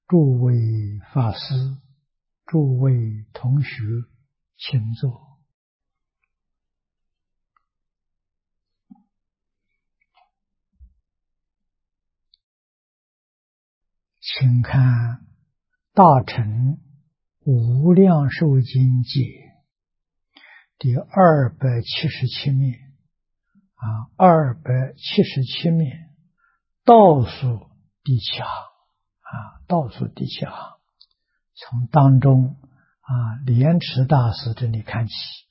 诸位法师、诸位同学，请坐。请看《大乘无量寿经解》第277面277面倒数第七行倒数第七行，从当中莲池大师这里看起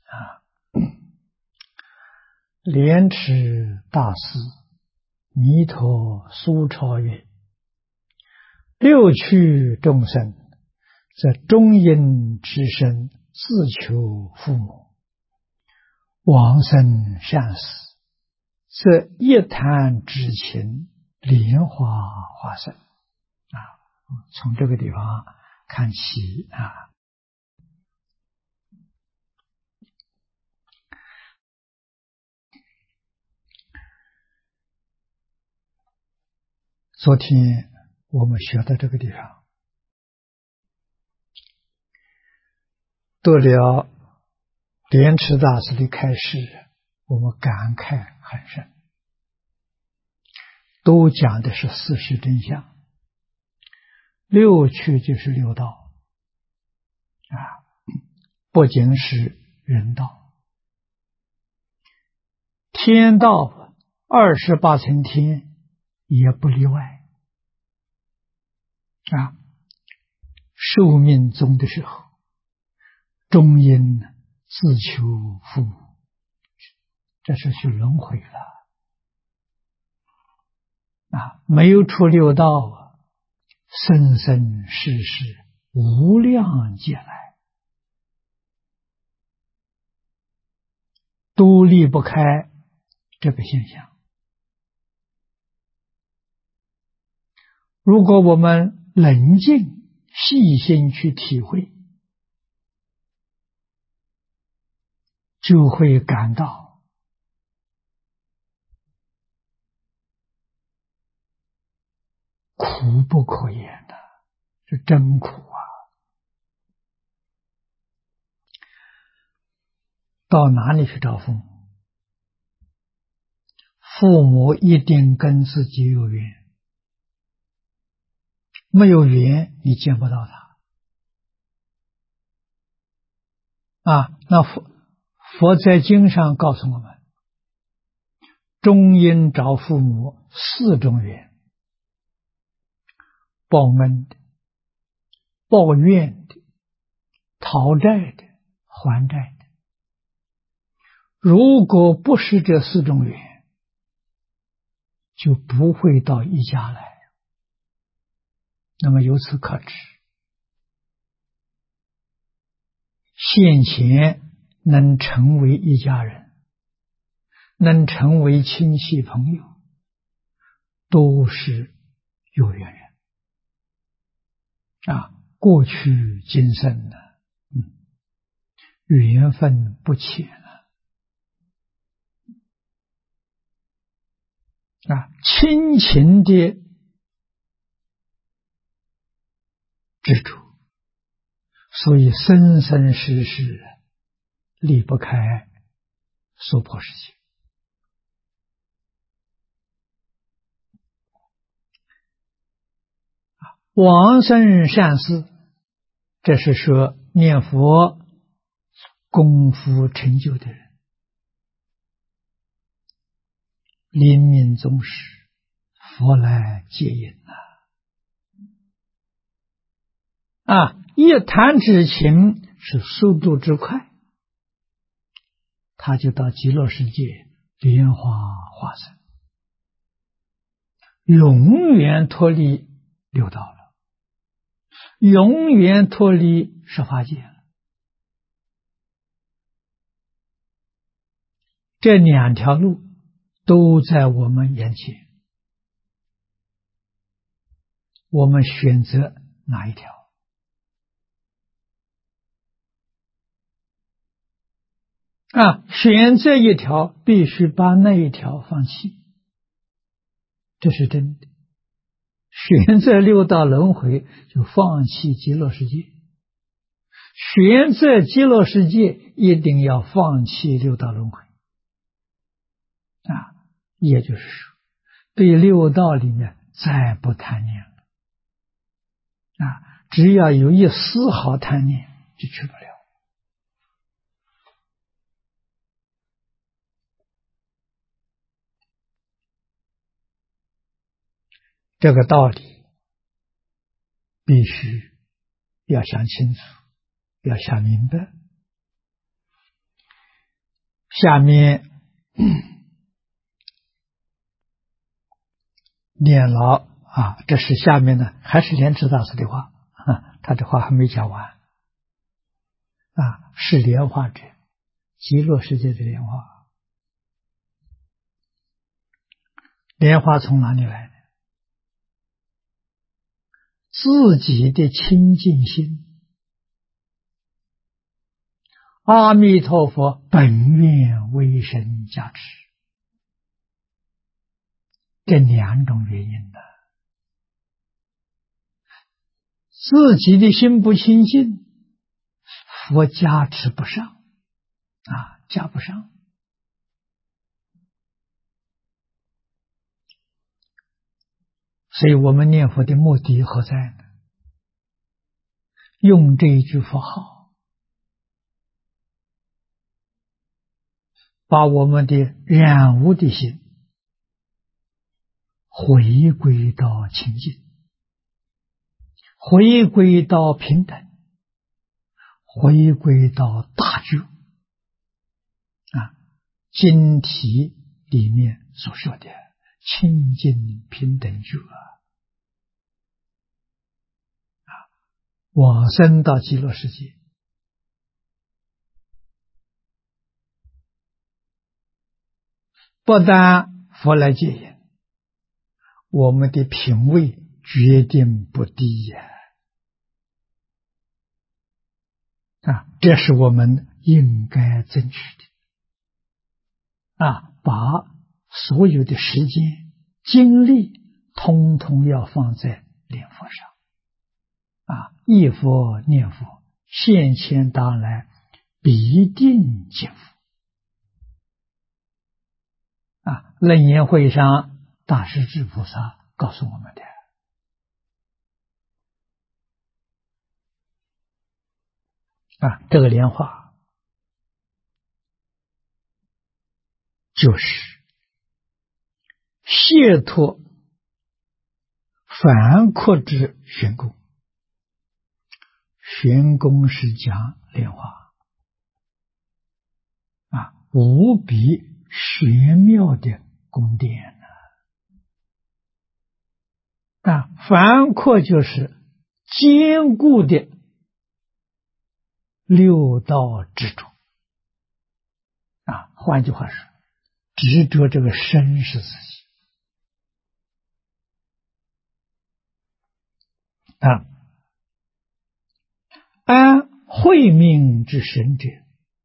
莲池大师弥陀苏超曰：六趣众生，则中阴之身自求父母，往生善死，则一谈之情，莲花化身从这个地方看起昨天我们学到这个地方，得了莲池大师的开示，我们感慨很深，都讲的是事实真相。六趣就是六道不仅是人道，天道28层天也不例外寿命终的时候，终因自求父母，这是去轮回了没有出六道生生世世无量劫来都离不开这个现象。如果我们冷静细心去体会，就会感到苦不可言的，是真苦到哪里去找父母？父母一定跟自己有缘，没有缘你见不到他那佛在经上告诉我们，中阴找父母4种缘：报恩的、报怨的、讨债的、还债的。如果不是这4种缘，就不会到一家来。那么由此可知，现前能成为一家人，能成为亲戚朋友，都是有缘人过去今生缘分不浅亲情的执着，所以生生世世离不开娑婆世界往生善事，这是说念佛功夫成就的人，临命终时佛来接引一弹指情是速度之快，他就到极乐世界莲花化身，永远脱离六道了，永远脱离十法界了。这2条路都在我们眼前，我们选择哪一条？选择一条必须把那一条放弃，这是真的。 选择六道轮回，就放弃极乐世界；选择极乐世界，一定要放弃六道轮回。也就是说，对六道里面再不贪念了。只要有一丝毫贪念，就去不了。这个道理必须要想清楚，要想明白。下面念牢这是下面呢，还是莲池大师的话他的话还没讲完是莲花者，极乐世界的莲花。莲花从哪里来的？自己的清净心，阿弥陀佛本愿威神加持，这两种原因的。自己的心不清净，佛加持不上加不上。所以我们念佛的目的何在呢？用这一句佛号，把我们的染污的心回归到清净，回归到平等，回归到大觉经题里面所说的清净平等觉往生到极乐世界。不但佛来接引，我们的品位决定不低这是我们应该争取的把所有的时间精力通通要放在念佛上忆佛念佛，现前当来必定见佛楞严会上大势至菩萨告诉我们的这个莲花就是解脱凡惑之玄功。玄功是讲莲花无比玄妙的宫殿凡惑就是坚固的六道执着换句话说，执着这个身是自己安慧命之神者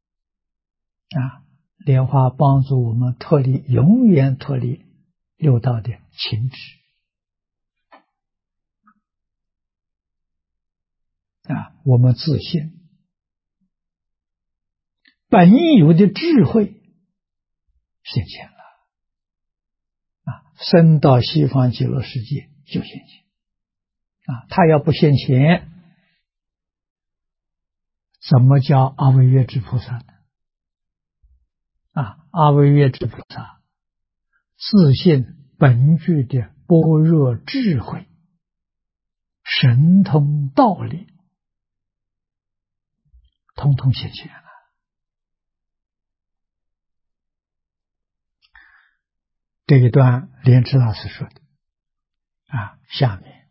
莲花帮助我们脱离，永远脱离六道的情执我们自信本有的智慧现前了升到西方极乐世界就现前他要不现前，怎么叫阿惟越致菩萨呢？阿惟越致菩萨自信本具的般若智慧、神通道理，通通现前了。这一段莲池大师说的下面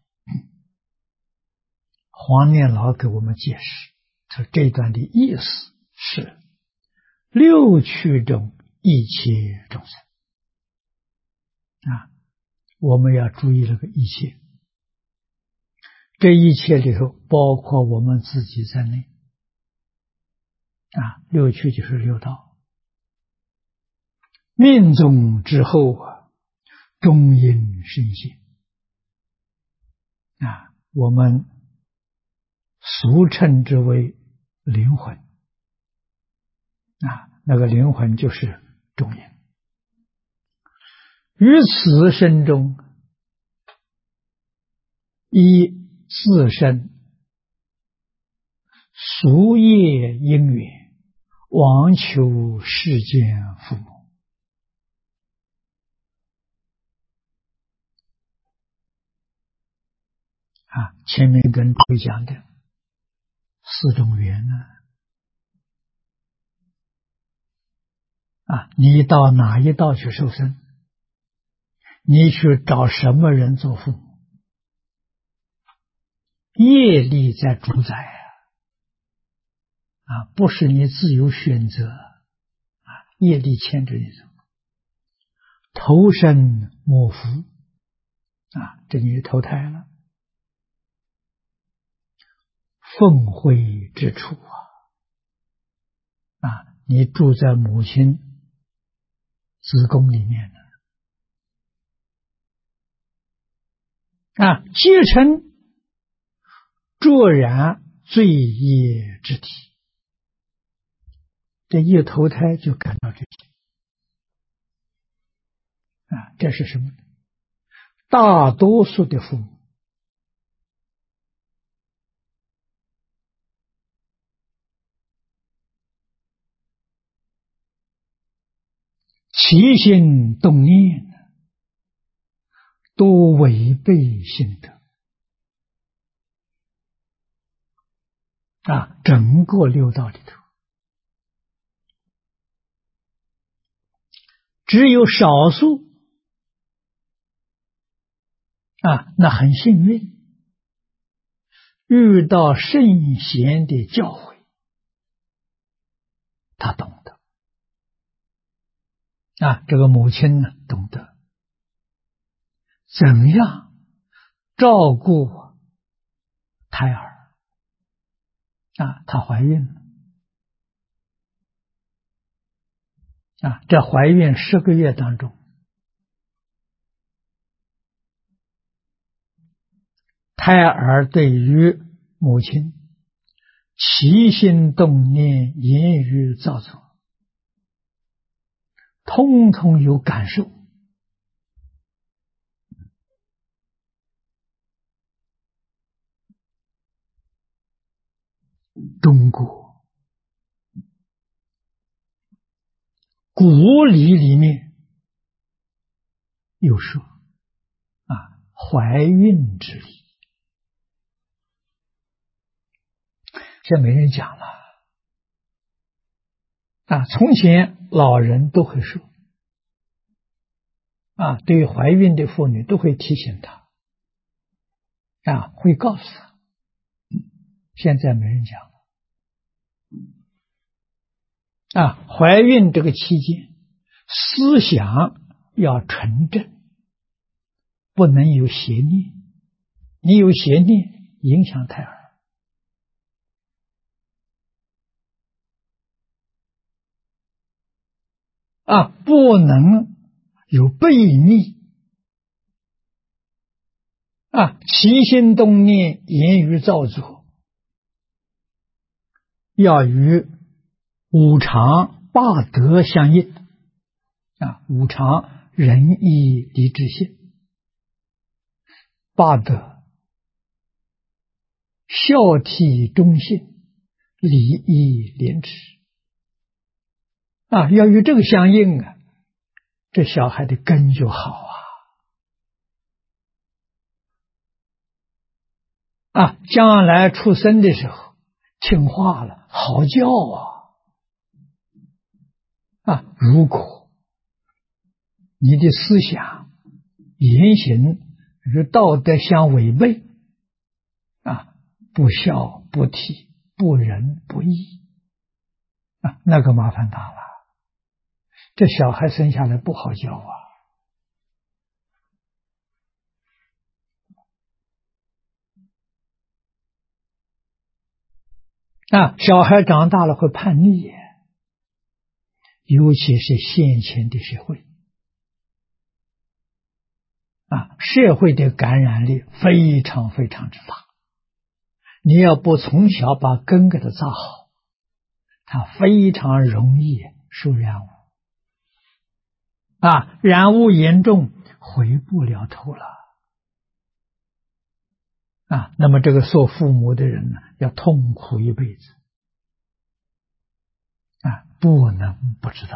黄念老给我们解释，说这段的意思是六趣中一切众生我们要注意这个一切，这一切里头包括我们自己在内六趣就是六道，命中之后中阴身现我们俗称之为灵魂。那个灵魂就是中阴。于此生中，依自身俗业因缘，妄求世间父母。前面跟诸位讲的四种缘你到哪一道去受生？你去找什么人做父母？业力在主宰不是你自由选择业力牵着你走。投生莫福这你投胎了。奉会之处你住在母亲子宫里面皆成卓然罪业之体。这一投胎就感到这些这是什么？大多数的父母起心动念都违背性德整个六道里头，只有少数那很幸运，遇到圣贤的教诲，他懂得这个母亲呢，懂得怎样照顾胎儿她怀孕了在怀孕10个月当中，胎儿对于母亲起心动念、言语造作，通通有感受。中国古礼里面有说怀孕之礼，现在没人讲了从前老人都会说对于怀孕的妇女都会提醒她会告诉她。现在没人讲了怀孕这个期间，思想要纯正，不能有邪念，你有邪念影响胎儿不能有悖逆起心动念、言语造作，要与五常八德相应五常仁义礼智信，八德孝悌忠信，礼义廉耻要与这个相应这小孩的根就好将来出生的时候听话了，好教如果你的思想言行与道德相违背不孝不悌不仁不义那个麻烦大了，这小孩生下来不好教小孩长大了会叛逆尤其是现前的社会社会的感染力非常非常之大。你要不从小把根给它扎好，它非常容易受染污。染污严重，回不了头了。那么这个做父母的人呢，要痛苦一辈子。不能不知道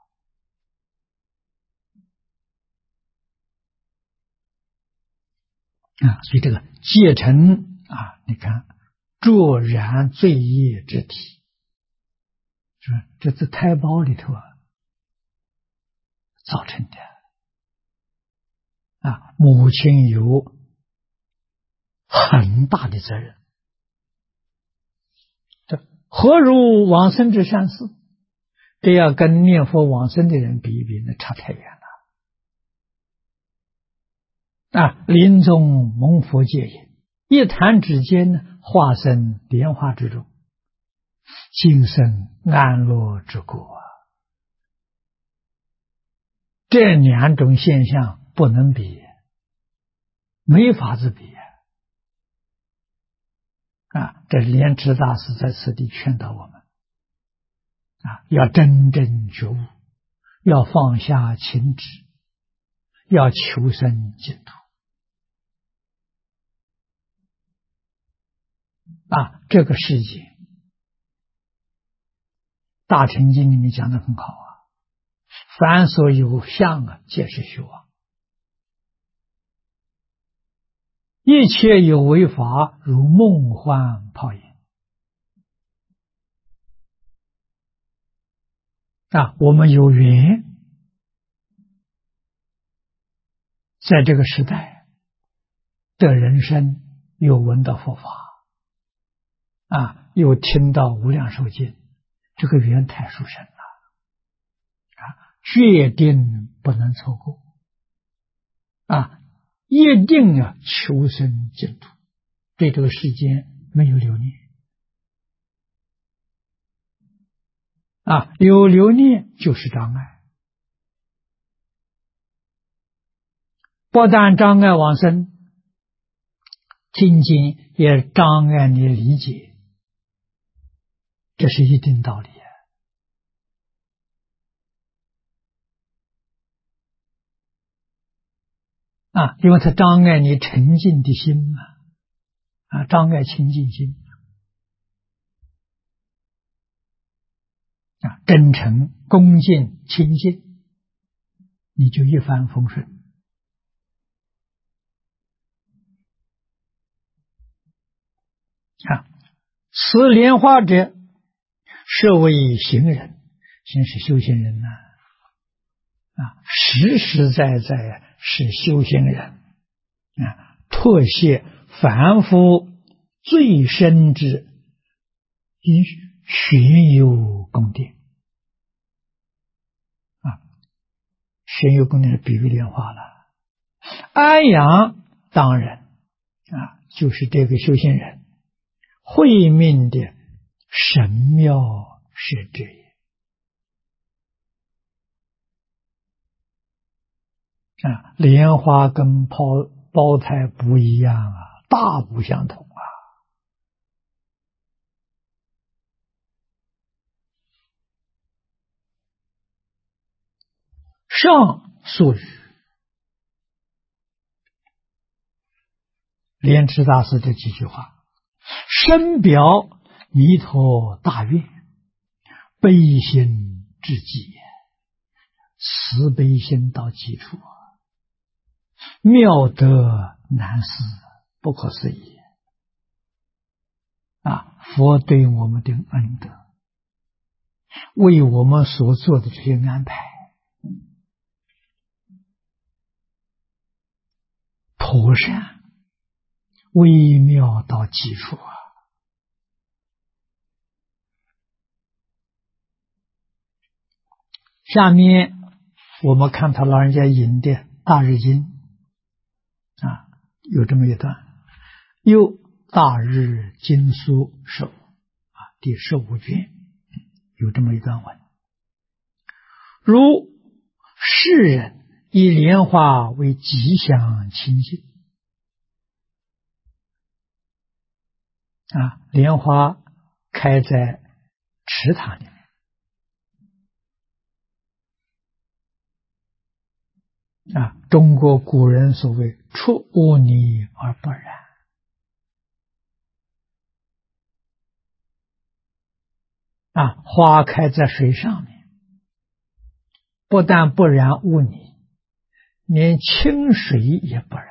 所以这个戒尘你看浊染罪业之体，是吧？这是胎胞里头造成的母亲有很大的责任。这何如往生之善事？这要跟念佛往生的人比一比，那差太远了。临终蒙佛戒引，一弹指间呢，化身莲花之中，今生安乐之国这两种现象不能比，没法子比这莲池大师在此地劝导我们要真正觉悟，要放下情执，要求生净土这个世界大乘经里面讲得很好凡所有相皆是虚妄，一切有为法如梦幻泡影我们有缘在这个时代的人生有闻到佛法又听到无量寿经，这个缘太殊胜了决定不能错过一定要求生净土，对这个世间没有留念有留念就是障碍，不但障碍往生，听经也障碍你理解，这是一定道理因为它障碍你沉静的心障碍清净心真诚恭敬清净，你就一帆风顺此莲花者设为行人，行是修行人实实在在是修行人脱卸凡夫最深之玄幽宫殿玄幽宫殿是比喻莲花了。安养当人就是这个修行人慧命的神妙是这也莲花跟胞胎不一样大不相同上述语莲池大师这几句话，深表弥陀大愿，悲心至极，慈悲心到极处妙德难思，不可思议佛对我们的恩德，为我们所做的这些安排妥善微妙到极处下面我们看他老人家引的大日经有这么一段，又大日经书首第15卷有这么一段文，如世人以莲花为吉祥清净莲花开在池塘里面中国古人所谓出污泥而不染花开在水上面，不但不染污泥，连清水也不染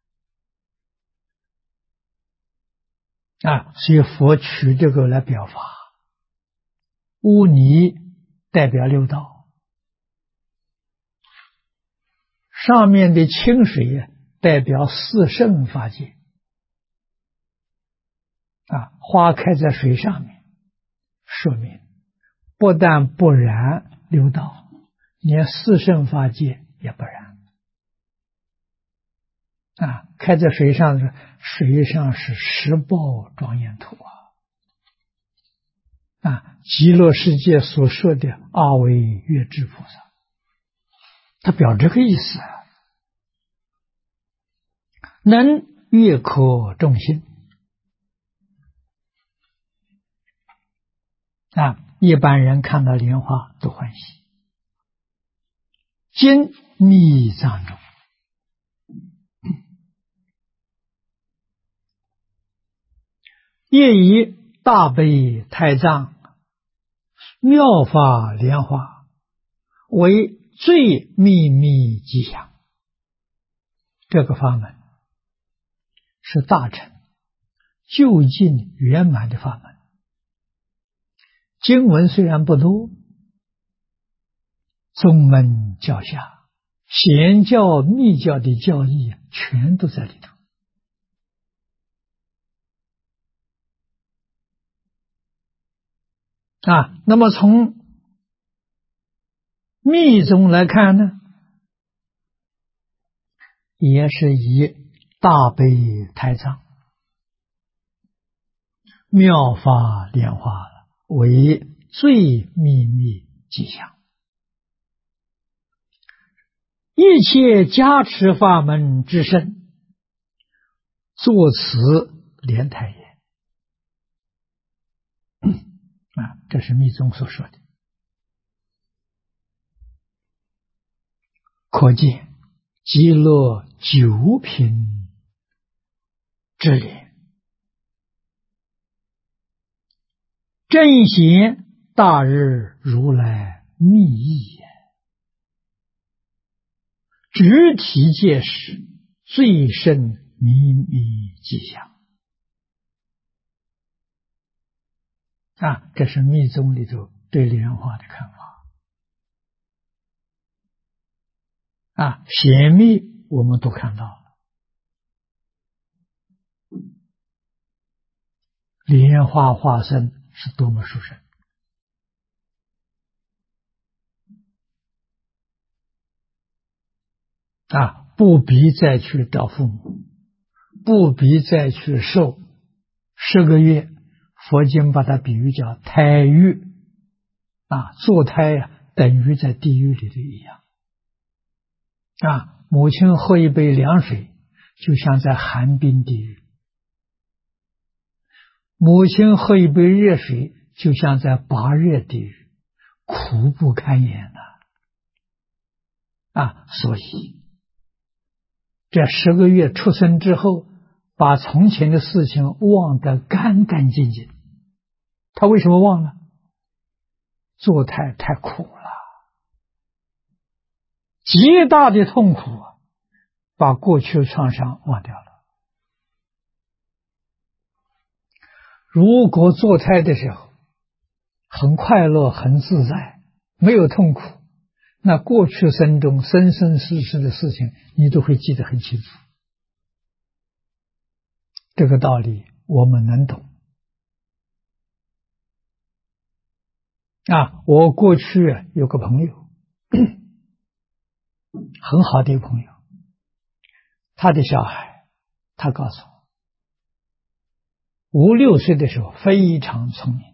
所以佛取这个来表法，污泥代表六道，上面的清水代表四圣法界花开在水上面，说明不但不染六道，连四圣法界也不染开在水上的水上是十报庄严土极乐世界所说的阿惟越致菩萨，他表这个意思能悦可众心一般人看到莲花都欢喜。今密藏中业以大悲太藏妙法莲花为最秘密吉祥，这个法门是大乘究竟圆满的法门。经文虽然不多，宗门教下显教密教的教义全都在里头那么从密宗来看呢，也是以大悲太藏妙法莲花为最秘密吉祥，一切加持法门之身，作此莲台也这是密宗所说的。可见极乐九品之莲，正显大日如来密意也，直体戒时最深秘密吉祥这是密宗里头对莲花的看法显密我们都看到了，莲花化身是多么殊胜不必再去找父母，不必再去受10个月，佛经把它比喻叫胎狱堕胎等于在地狱里的一样母亲喝一杯凉水就像在寒冰地狱，母亲喝一杯热水就像在拔热地狱，苦不堪言所以这10个月出生之后，把从前的事情忘得干干净净。他为什么忘了？堕胎太苦了，极大的痛苦把过去的创伤忘掉了。如果堕胎的时候很快乐很自在，没有痛苦，那过去生中生生世世的事情你都会记得很清楚。这个道理我们能懂我过去有个朋友很好的一个朋友，他的小孩他告诉我5、6岁的时候非常聪明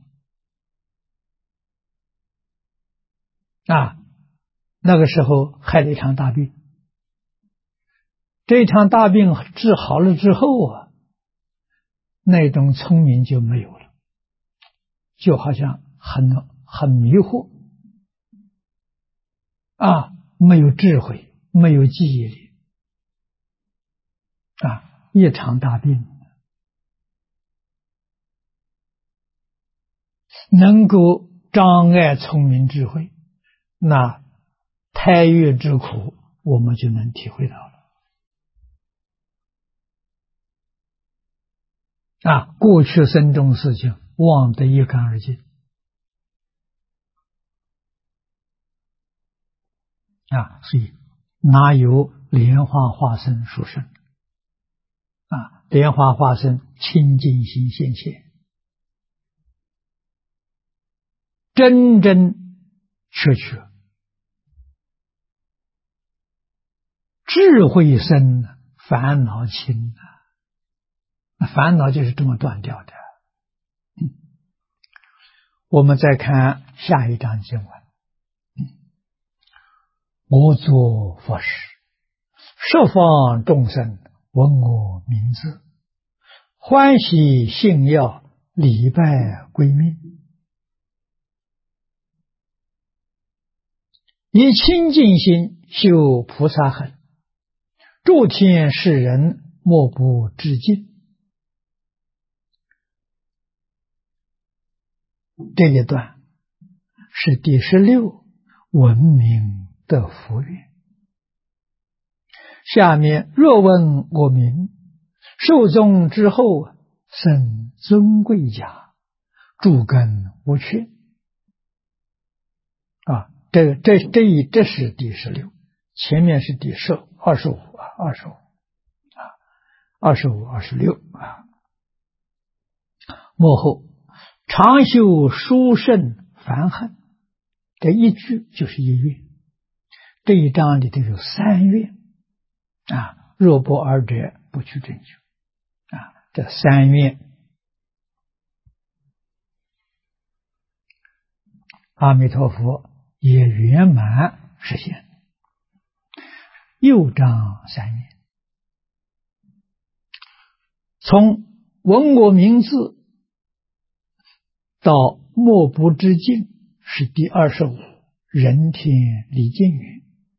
那个时候害了一场大病这场大病治好了之后啊，那种聪明就没有了，就好像很迷惑啊，没有智慧，没有记忆力啊，一场大病能够障碍聪明智慧，那胎育之苦我们就能体会到了啊，过去生中事情忘得一干二净啊，所以哪有莲花化身殊胜啊？莲花化身清净心现前，真真确确智慧深，烦恼轻啊，烦恼就是这么断掉的。我们再看下一章经文，我作佛时，十方众生闻我名字，欢喜信要，礼拜归命，以清净心修菩萨行，诸天世人莫不致敬。这一段是第16闻名的福愿。下面若闻我名，寿终之后生尊贵家，诸根无缺啊。这是第16，前面是第25啊，25、26啊。末后常修殊胜梵行，这一句就是一愿。这一章里头有3愿啊，若不尔者，不去正觉啊。这3愿，阿弥陀佛也圆满实现。又章3愿，从闻我名字到莫不知敬是第25人天礼敬愿，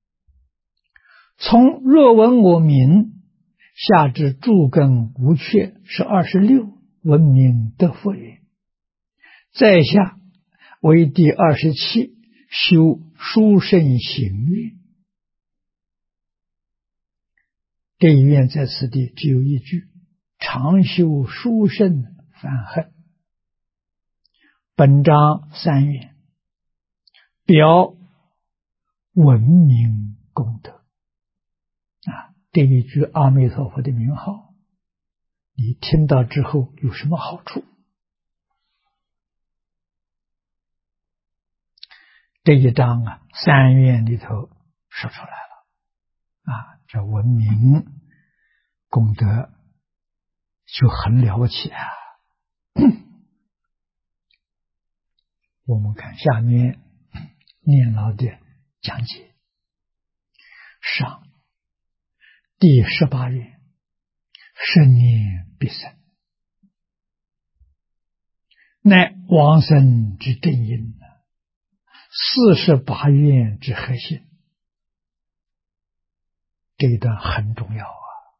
从若闻我名下至诸根无缺是26闻名得佛愿，在下为第27修殊胜行愿。这一愿在此地只有一句，常修殊胜梵行。本章3愿表闻名功德啊，这一句阿弥陀佛的名号，你听到之后有什么好处？这一章啊，3愿里头说出来了啊，这闻名功德就很了不起啊。我们看下面念老的讲解，上第18愿，生念必生，乃往生之正因，48愿之核心。这一段很重要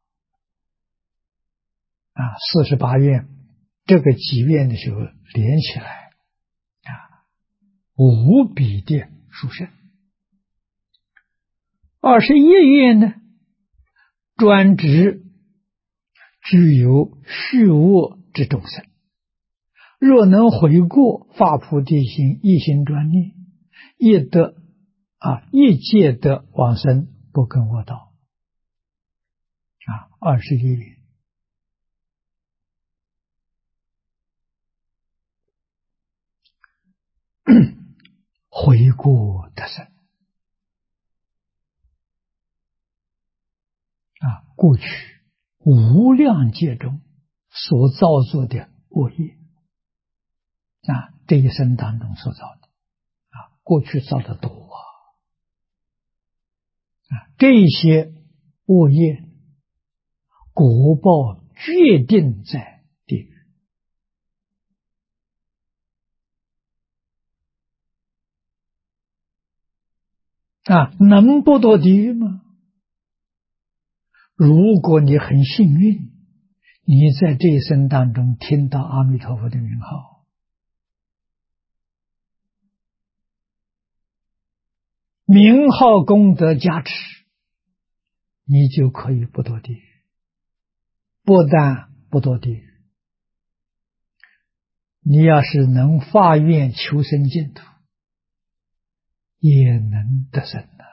啊，48愿这个几愿的时候连起来无比的殊胜。21愿呢，专指具有虚无之众生，若能回过发菩提心，一心专念，一界得往生，不跟我道21愿。回过得生过去无量劫中所造作的恶业这一生当中所造的过去造的多这些恶业果报决定在地狱能不堕地狱吗？如果你很幸运，你在这一生当中听到阿弥陀佛的名号，名号功德加持，你就可以不堕地狱。不但不堕地狱，你要是能发愿求生净土，也能得生的。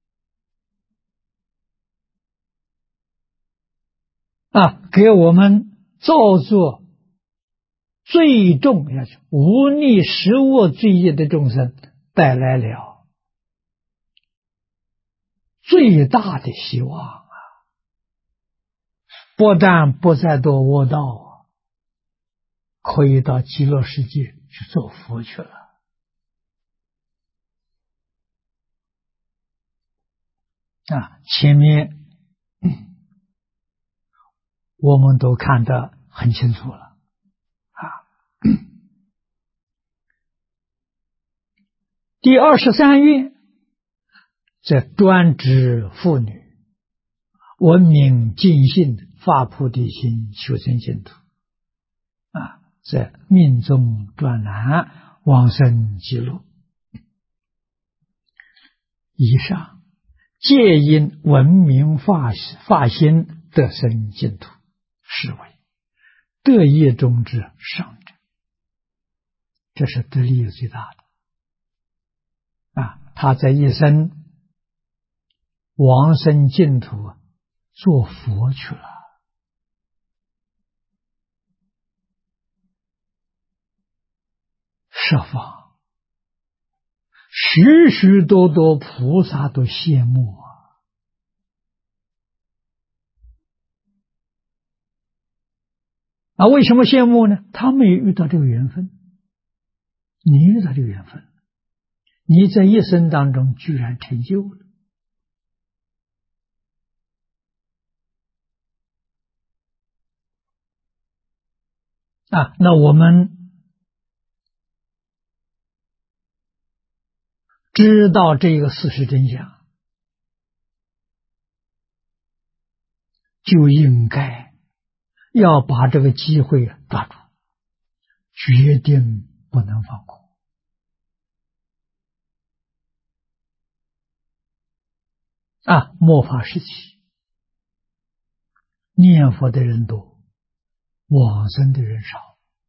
给我们造作最重要无逆十恶罪业的众生带来了最大的希望不但不再堕恶道可以到极乐世界去做佛去了。前面我们都看得很清楚了第23愿，这专指妇女闻名尽性发菩提心求生净土这命中转难往生极乐。以上皆因闻名发心得生净土，是为得业中之上者，这是得利益最大的他在一生往生净土做佛去了设法许许多多菩萨都羡慕为什么羡慕呢？他们也遇到这个缘分，你遇到这个缘分，你在一生当中居然成就了那我们知道这个事实真相，就应该要把这个机会抓住，决定不能放过末法时期念佛的人多，往生的人少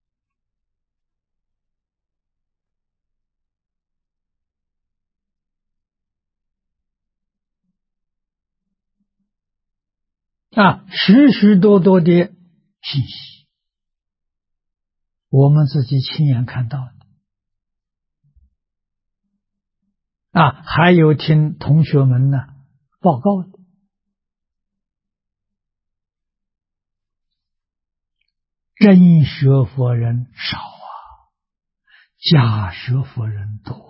许许多多的信息，我们自己亲眼看到的还有听同学们呢报告的，真学佛人少假学佛人多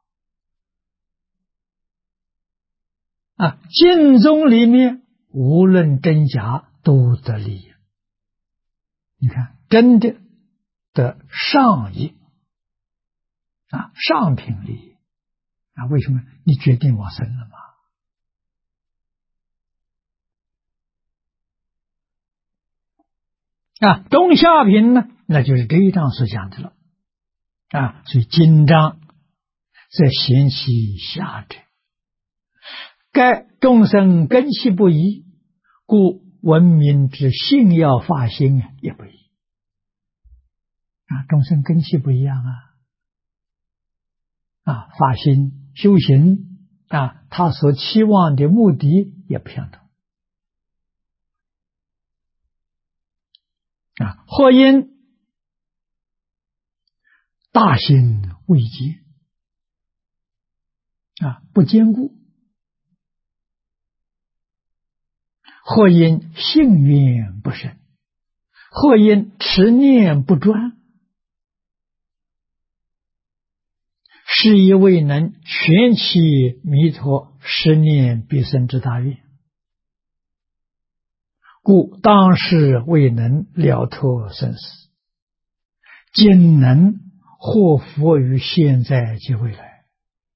净宗里面无论真假都得利益。你看真的得上益上品利益为什么？你决定往生了吗？中下品呢，那就是这一章所讲的了所以经章则贤其下者，该众生根器不一，故闻名之信要发心也不一众生根器不一样发心修行他所期望的目的也不相同或因大心未结不坚固，或因信愿不深，或因持念不专，是以未能全其弥陀十念必生之大愿。 故当时未能了脱生死，今能获福于现在及未来，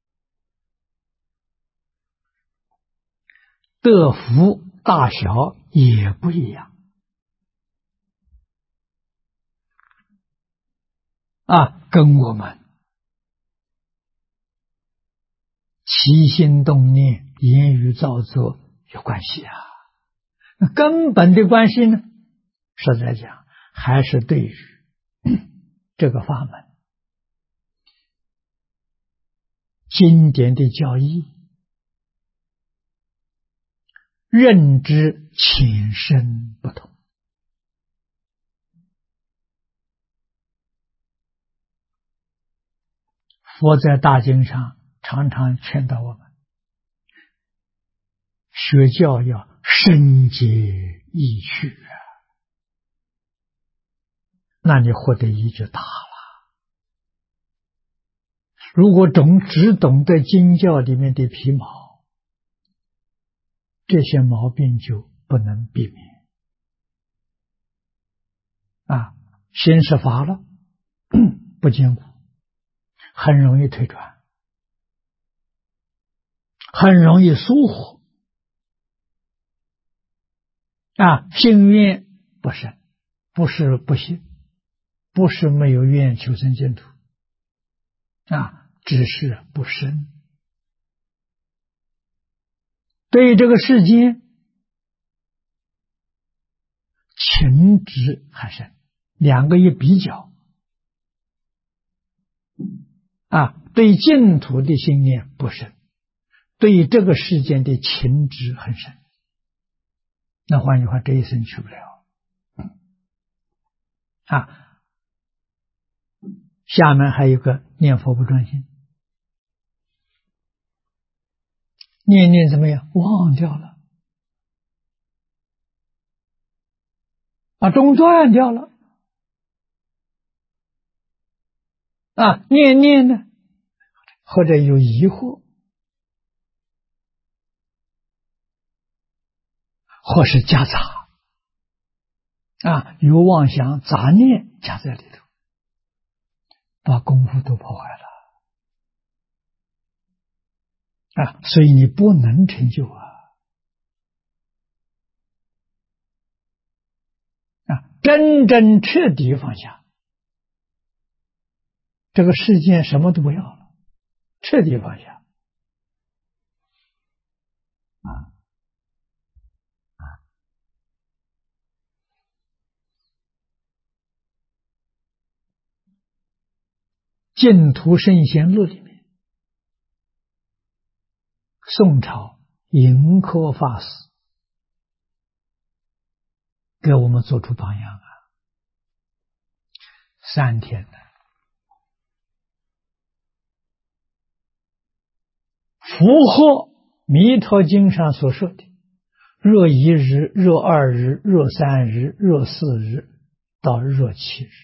得福大小也不一样跟我们起心动念、言语造作有关系那根本的关系呢，实在讲还是对于这个法门经典的教义认知浅深不同。佛在大经上常常劝导我们，学教要深解义趣那你获得益就大了。如果只懂得经教里面的皮毛，这些毛病就不能避免心是法了不坚固，很容易退转，很容易疏忽心愿不深，不是不信，不是没有愿求生净土只是不深。对这个世间情执很深，两个一比较对净土的信念不深，对这个世间的情执很深。那换句话，这一生去不了下面还有一个念佛不专心，念怎么样？忘掉了中断掉了念呢，或者有疑惑，或是夹杂有妄想杂念夹在里头，把功夫都破坏了所以你不能成就真正彻底放下，这个世界什么都不要了，彻底放下净土圣贤录里面，宋朝盈科法师给我们做出榜样3天的符合弥陀经上所说的若1日、若2日、若3日、若4日到若7日。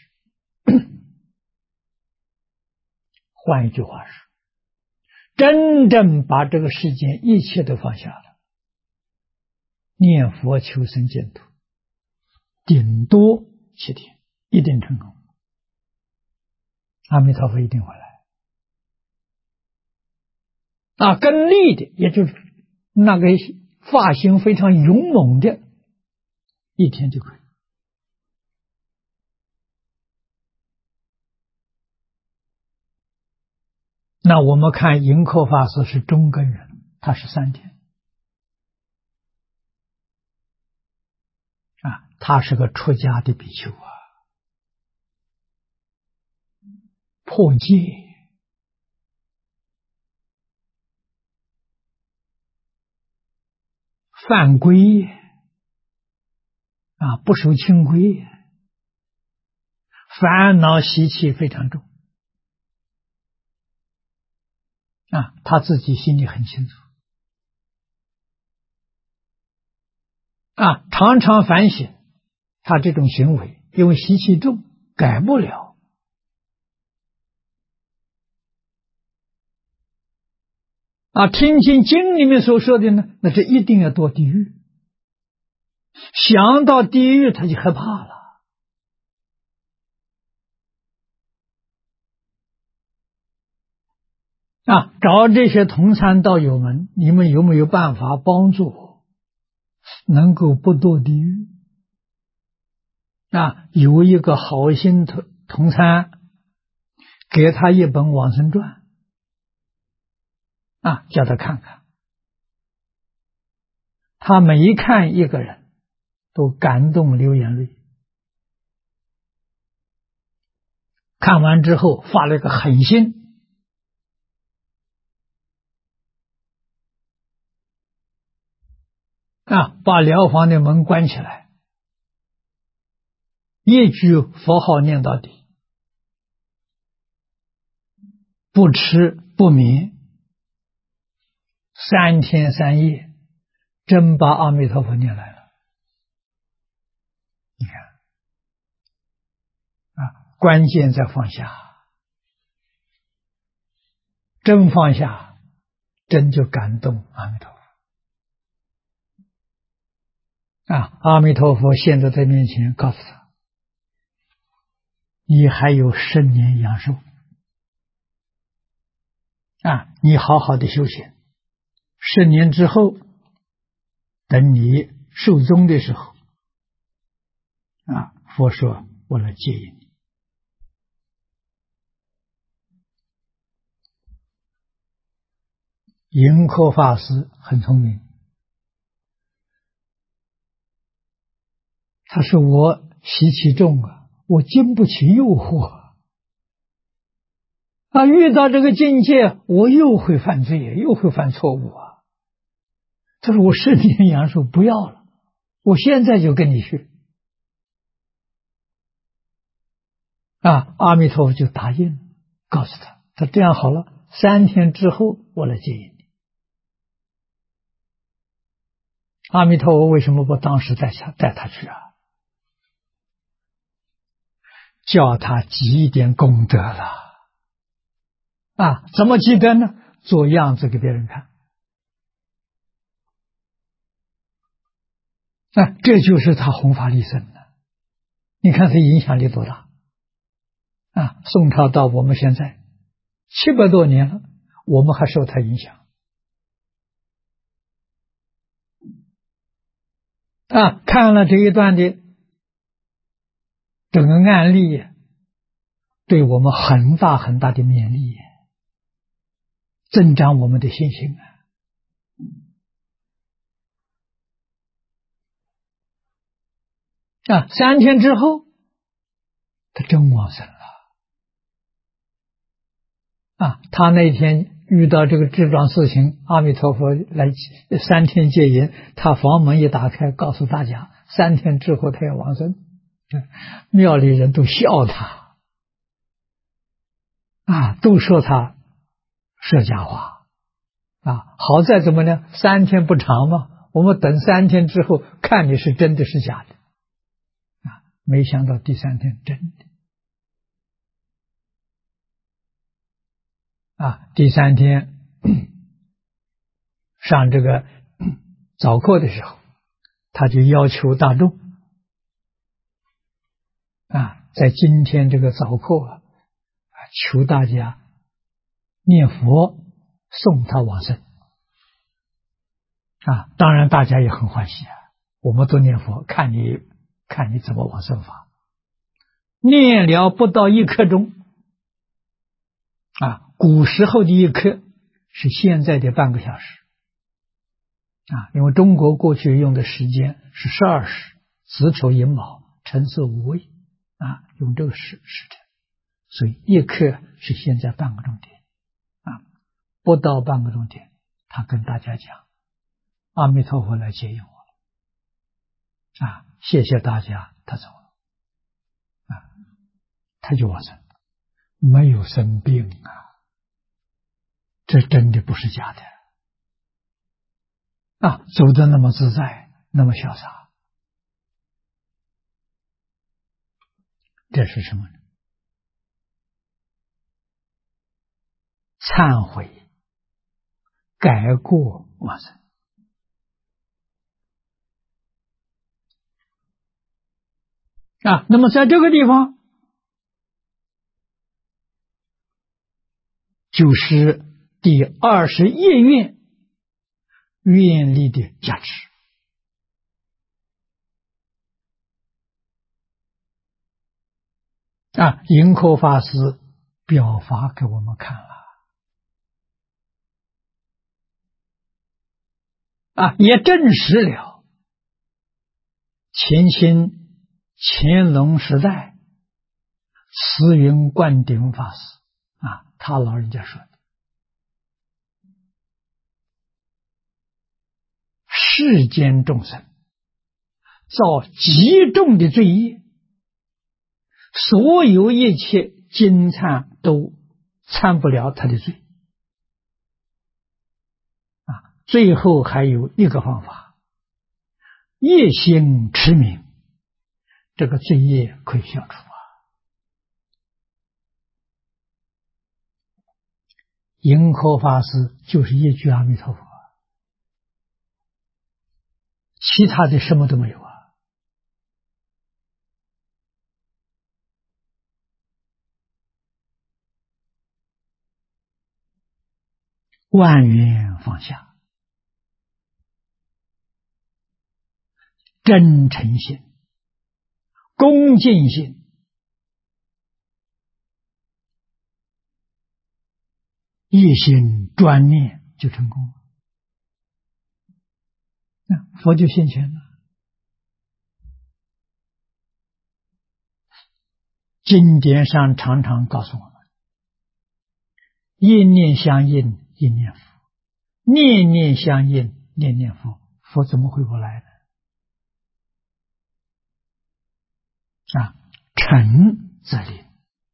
换一句话是，真正把这个世间一切都放下了，念佛求生净土，顶多7天，一定成功。阿弥陀佛一定会来更利的，也就是那个发心非常勇猛的，1天就可以。那我们看盈科法师是中根人，他是3天他是个出家的比丘破戒犯规不守清规，烦恼习气非常重他自己心里很清楚常常反省他这种行为，因为习气重改不了听经里面所说的呢，那这一定要堕地狱想到地狱他就害怕了。找这些同参道友们，你们有没有办法帮助我，能够不堕地狱？有一个好心同参，给他一本往生传，叫他看看。他每一看一个人，都感动流眼泪。看完之后发了一个狠心，把疗房的门关起来，一句佛号念到底，不吃不眠，3天3夜，真把阿弥陀佛念来了。你看，关键在放下，真放下，真就感动阿弥陀佛。阿弥陀佛现在在面前告诉他，你还有10年阳寿，你好好的修行，10年之后，等你寿终的时候，佛说我来接引你。盈科法师很聪明，他说我习气重我经不起诱惑遇到这个境界，我又会犯罪，又会犯错误他说我10年阳寿不要了，我现在就跟你去阿弥陀佛就答应，告诉他这样好了，3天之后我来接引你。阿弥陀佛为什么不当时带他去叫他积一点功德了怎么积德呢？做样子给别人看这就是他弘法利生的。你看他影响力多大宋朝到我们现在700多年了，我们还受他影响看了这一段的整个案例，对我们很大很大的勉励，增长我们的信心3天之后他真往生了他那天遇到这个智障事情，阿弥陀佛来3天戒引，他房门一打开，告诉大家3天之后他要往生。庙里人都笑他都说他说假话好在怎么呢？3天不长嘛，我们等3天之后看你是真的是假的没想到第3天真的第3天上这个早课的时候，他就要求大众在今天这个早课求大家念佛送他往生当然大家也很欢喜我们都念佛，看你怎么往生法。念了不到1刻钟古时候的1刻是现在的半个小时因为中国过去用的时间是12时，子丑寅卯辰巳午未用这个时辰，所以1刻是现在半个钟点不到半个钟点，他跟大家讲阿弥陀佛来接引我了谢谢大家，他走了他就往生，没有生病这真的不是假的走得那么自在，那么潇洒，这是什么呢？忏悔改过往生那么在这个地方，就是第21愿愿力的价值。盈科法师表法给我们看了，也证实了乾隆时代慈云灌顶法师他老人家说的，世间众生造极重的罪业，所有一切经忏都忏不了他的罪。最后还有一个方法，业心持名，这个罪业可以消除盈科法师就是一句阿弥陀佛，其他的什么都没有万缘放下，真诚心、恭敬心，一心专念就成功了，佛就现前了。经典上常常告诉我们，一念相应，一念佛；念念相应，念念佛。佛怎么会不来呢？诚则灵，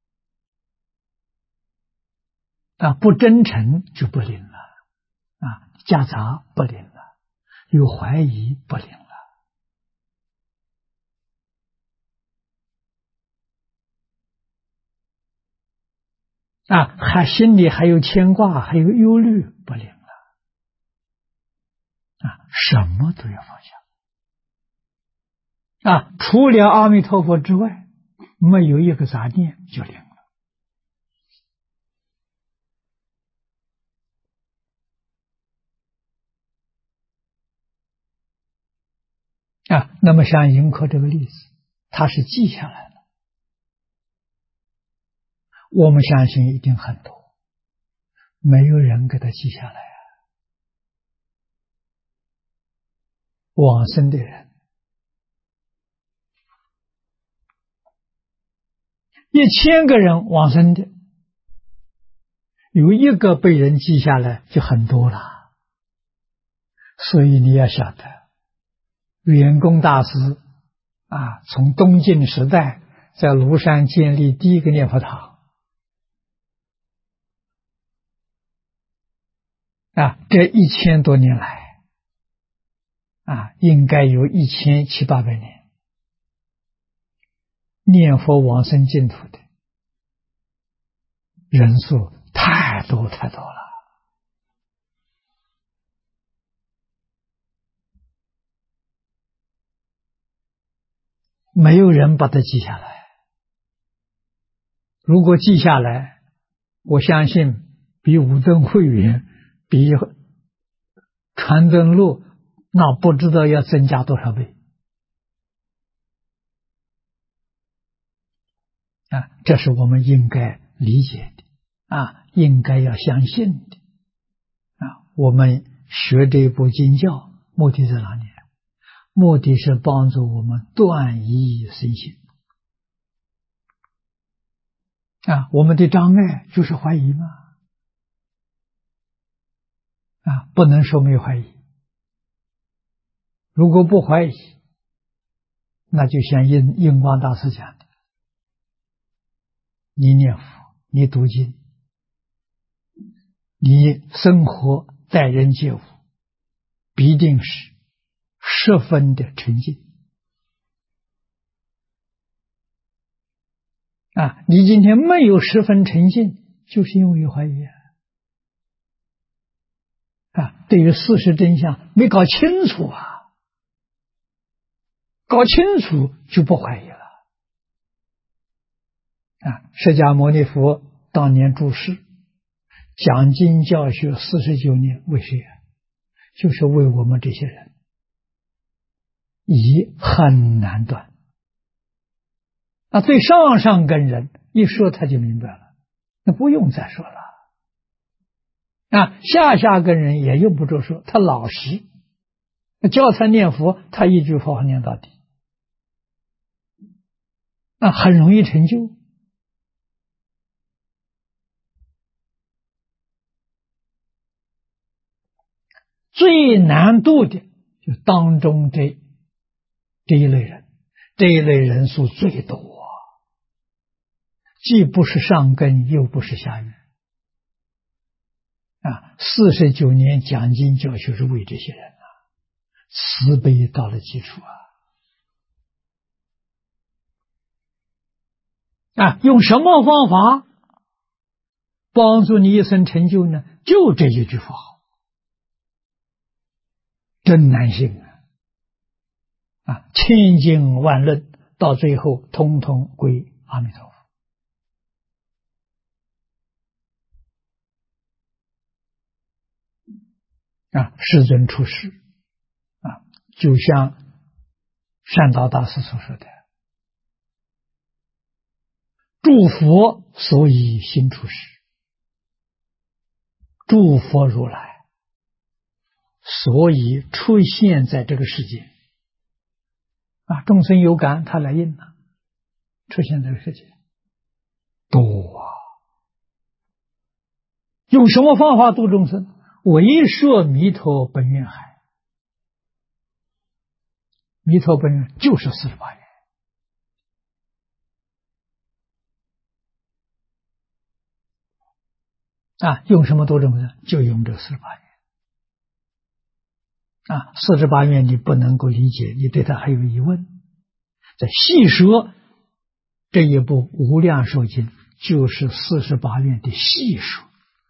不真诚就不灵了，夹杂不灵了，有怀疑不灵了。还心里还有牵挂，还有忧虑，不灵了。什么都要放下。除了阿弥陀佛之外，没有一个杂念就灵了。那么像盈科这个例子，他是记下来了，我们相信一定很多，没有人给他记下来往生的人，1000个人往生的，有一个被人记下来就很多了。所以你要晓得，圆公大师从东晋时代在庐山建立第一个念佛堂，这1000多年来应该有1700-800年，念佛往生净土的人数太多太多了。没有人把它记下来，如果记下来，我相信比五灯会员，比传灯录，那不知道要增加多少倍。这是我们应该理解的，应该要相信的。我们学这部经教，目的在哪里？目的是帮助我们断疑生信。我们的障碍就是怀疑嘛。不能说没有怀疑。如果不怀疑，那就像印光大师讲的，你念佛，你读经，你生活待人接物，必定是十分的沉静。你今天没有十分沉静，就是因为有怀疑对于事实真相没搞清楚搞清楚就不怀疑了。 释迦牟尼佛当年住世，讲经教学49年，为谁啊？就是为我们这些人，疑很难断。对上根人一说他就明白了，那不用再说了。下根人也用不着说，他老实，教他念佛，他一句佛号念到底，很容易成就。最难度的就当中这一类人，这一类人数最多，既不是上根，又不是下缘。49年讲经教学是为这些人慈悲到了基础用什么方法帮助你一生成就呢？就这一句佛号，真难信千经万论，到最后通通归阿弥陀佛。世尊出世就像善导大师所说的，诸佛所以心出世，诸佛如来所以出现在这个世界众生有感，他来应出现在这个世界多用什么方法度众生？为说弥陀本愿海，弥陀本愿就是48愿用什么度众生？就用这48愿48愿你不能够理解，你对他还有疑问，在细说这一部无量寿经，就是48愿的细说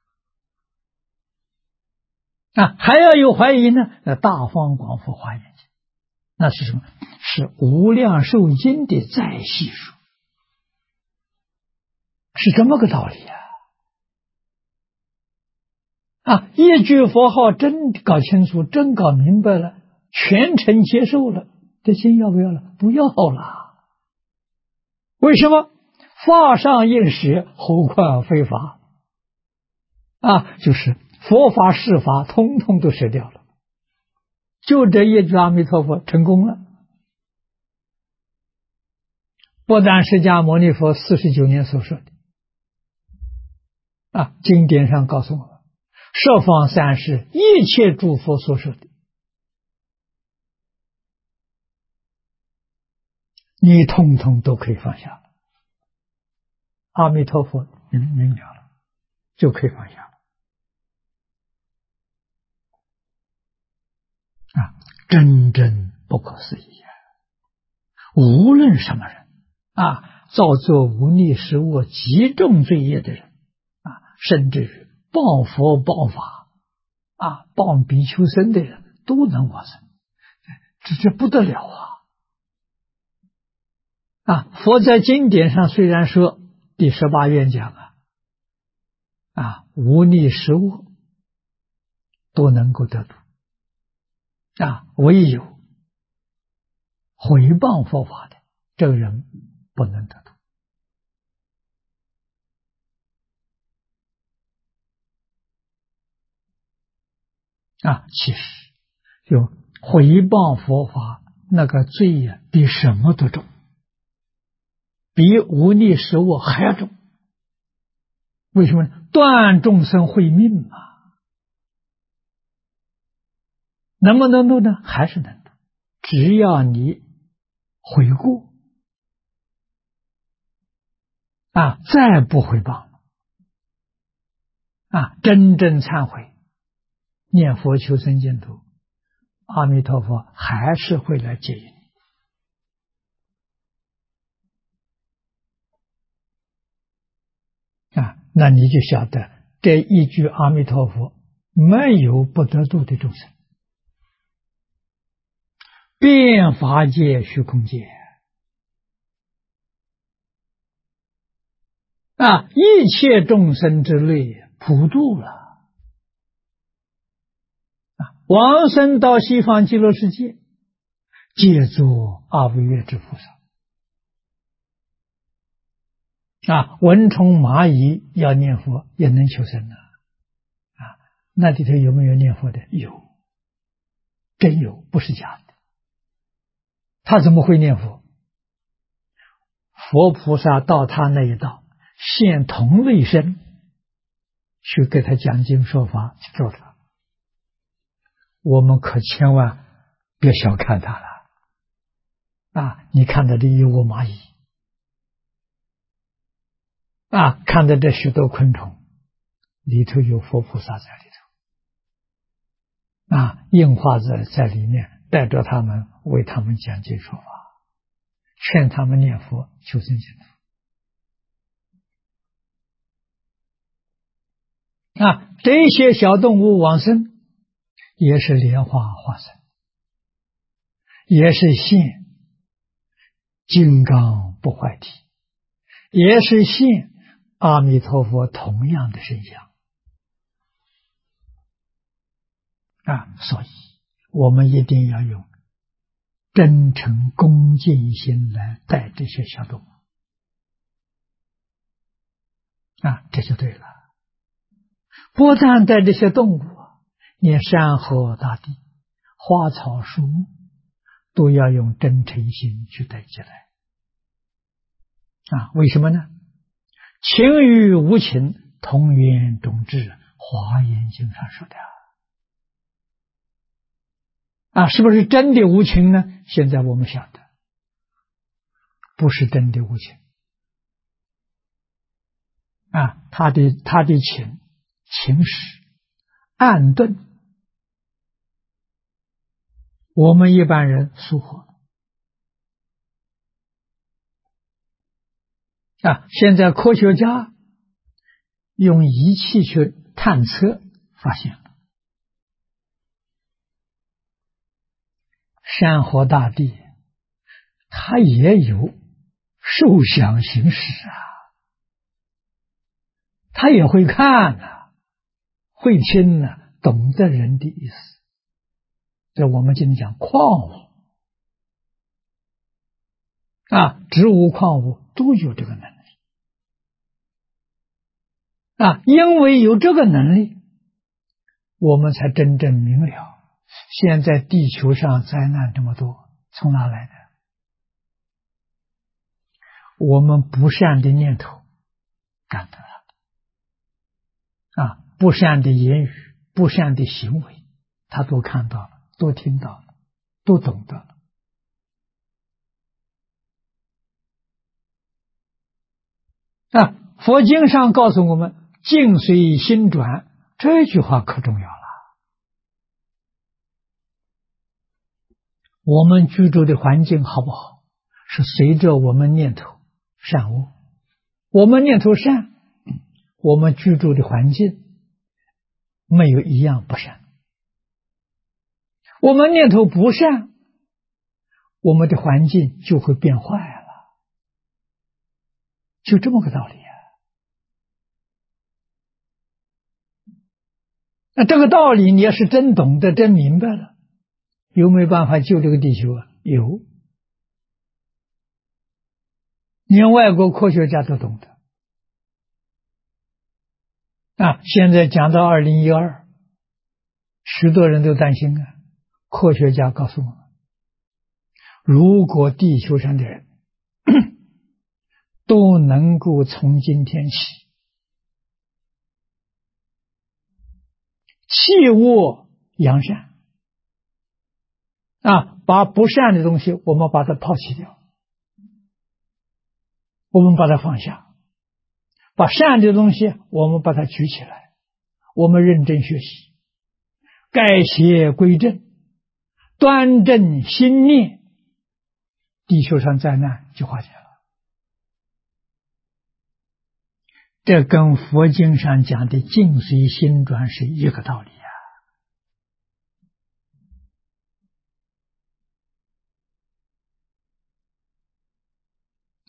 还要有怀疑呢，大方广佛华严经，那是什么？是无量寿经的再细说，是这么个道理一句佛号真搞清楚，真搞明白了，全程接受了，这经要不要了？不要了。为什么？法上应舍，何况非法就是佛法是法通通都舍掉了，就这一句阿弥陀佛成功了。不但释迦牟尼佛49年所说的经典上告诉我们，十方三世一切诸佛所说的，你通通都可以放下了。阿弥陀佛明了了，就可以放下了真正不可思议无论什么人造作无逆失恶极重罪业的人甚至于谤佛谤法谤比丘僧的人都能往生，这不得了佛在经典上虽然说第18愿讲无逆失恶都能够得度唯有毁谤佛法的这个人不能得度其实就毁谤佛法那个罪比什么都重，比无逆失恶还要重。为什么呢？断众生慧命能不能度呢？还是能度，只要你悔过再不毁谤真正忏悔，念佛求生净土，阿弥陀佛还是会来接引你那你就晓得这一句阿弥陀佛没有不得度的众生，遍法界虚空界一切众生之类普度了。往生到西方极乐世界，皆作阿惟越之菩萨。蚊虫蚂蚁要念佛也能求生的。那里头有没有念佛的？有，真有，不是假的。他怎么会念佛？佛菩萨到他那一道，现同类身去给他讲经说法，去做他。我们可千万别小看他了。你看到这一窝蚂蚁，看到这许多昆虫，里头有佛菩萨在里头。应化者在里面带着他们，为他们讲经说法，劝他们念佛求生净土。这些小动物往生也是莲花化身，也是现金刚不坏体，也是现阿弥陀佛同样的身相。所以我们一定要用真诚恭敬心来待这些小动物。这就对了。不但待这些动物，连山河大地、花草树木都要用真诚心去待起来。为什么呢？情与无情，同源同质，华严经上说的。是不是真的无情呢？现在我们晓得，不是真的无情。他的情史暗钝，我们一般人疏忽。现在科学家用仪器去探测，发现了山河大地，它也有受想行识它也会看会听懂得人的意思。这我们今天讲矿物植物矿物都有这个能力因为有这个能力，我们才真正明了现在地球上灾难这么多，从哪来的？我们不善的念头感得了不善的言语、不善的行为，他都看到了，都听到了，都懂得了。佛经上告诉我们境随心转，这句话可重要了。我们居住的环境好不好，是随着我们念头善恶。我们念头善，我们居住的环境没有一样不善。我们念头不善，我们的环境就会变坏了，就这么个道理那这个道理你要是真懂得、真明白了，有没有办法救这个地球有，连外国科学家都懂得现在讲到2012，许多人都担心科学家告诉我们，如果地球上的人都能够从今天起弃恶扬善把不善的东西我们把它抛弃掉，我们把它放下，把善的东西我们把它举起来，我们认真学习，改邪归正，端正心念，地球上灾难就化解了。这跟佛经上讲的境随心转是一个道理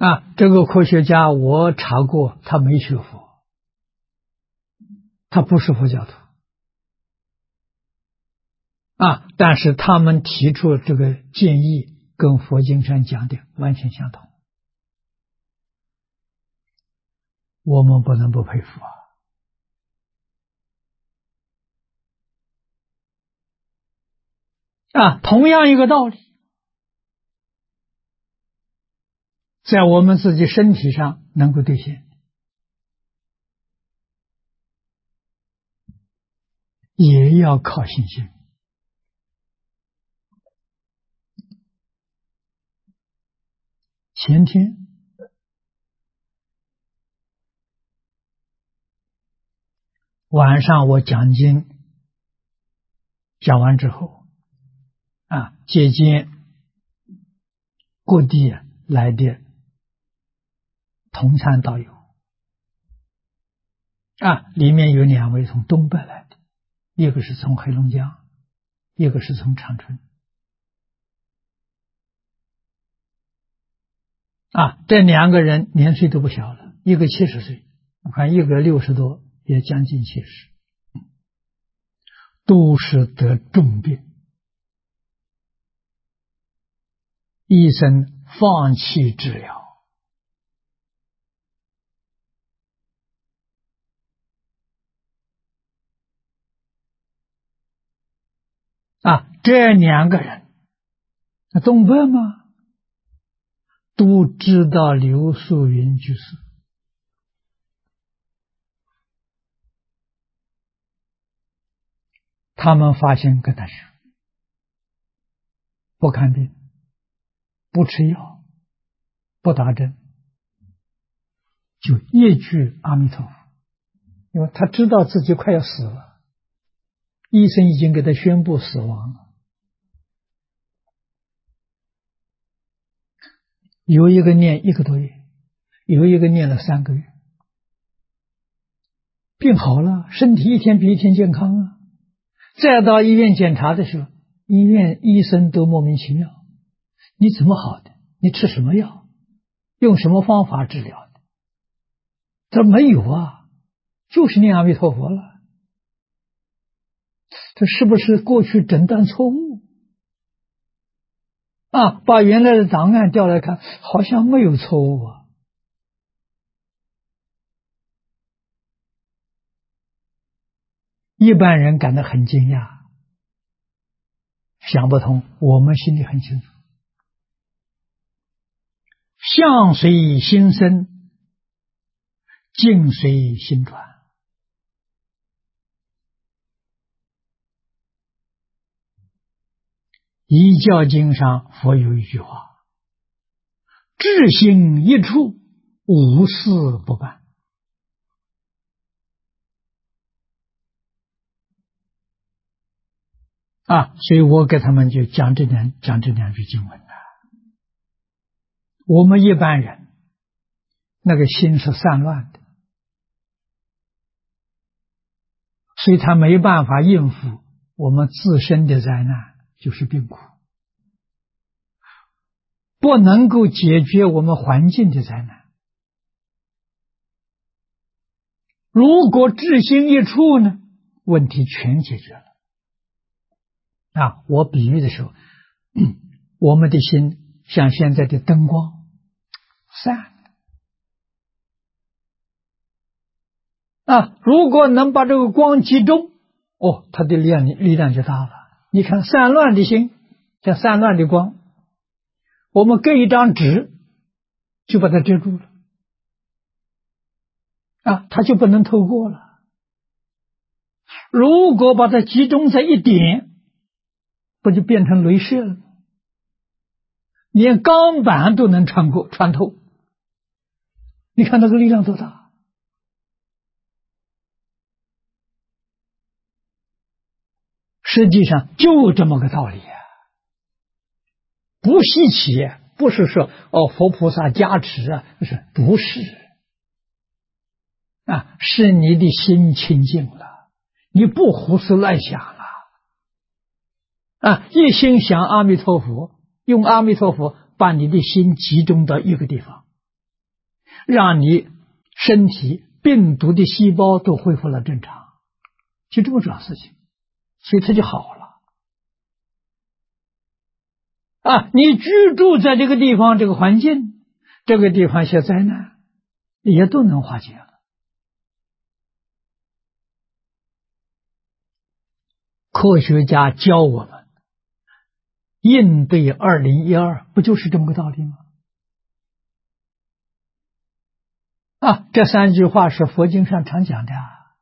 这个科学家我查过，他没学佛，他不是佛教徒。但是他们提出这个建议跟佛经上讲的完全相同，我们不能不佩服同样一个道理，在我们自己身体上能够兑现，也要靠信心。前天晚上我讲经讲完之后，接见各地来的同参道友，里面有2位从东北来的，一个是从黑龙江，一个是从长春。这2个人年岁都不小了，一个70岁，我看一个60多，也将近70，都是得重病，医生放弃治疗。这2个人，东北吗？都知道刘素云居士，他们发心跟他学，不看病，不吃药，不打针，就一句阿弥陀佛，因为他知道自己快要死了，医生已经给他宣布死亡了。有一个念1个多月，有一个念了3个月，病好了，身体一天比一天健康再到医院检查的时候，医生都莫名其妙，你怎么好的？你吃什么药？用什么方法治疗的？他说没有就是念阿弥陀佛了。这是不是过去诊断错误？把原来的档案调来看，好像没有错误一般人感到很惊讶，想不通，我们心里很清楚。相随心生，境随心转。一教经上佛有一句话：至心一处，无事不办。所以我给他们就讲这2句经文我们一般人那个心是散乱的，所以他没办法应付我们自身的灾难，就是病苦，不能够解决我们环境的灾难。如果至心一处呢，问题全解决了。我比喻的时候，我们的心像现在的灯光，散如果能把这个光集中，它的力量就大了。你看散乱的心，像散乱的光，我们搁一张纸就把它遮住了它就不能透过了。如果把它集中在一点，不就变成镭射了吗？连钢板都能穿透，你看那个力量多大。实际上就这么个道理不稀奇不是说佛菩萨加持不是是你的心清净了，你不胡思乱想了一心想阿弥陀佛，用阿弥陀佛把你的心集中到一个地方， 让你身体病毒的细胞都恢复了正常，就这么桩事情，所以它就好了。你居住在这个地方，这个环境，这个地方一些灾难也都能化解了。科学家教我们应对2012，不就是这么个道理吗？这3句话是佛经上常讲的。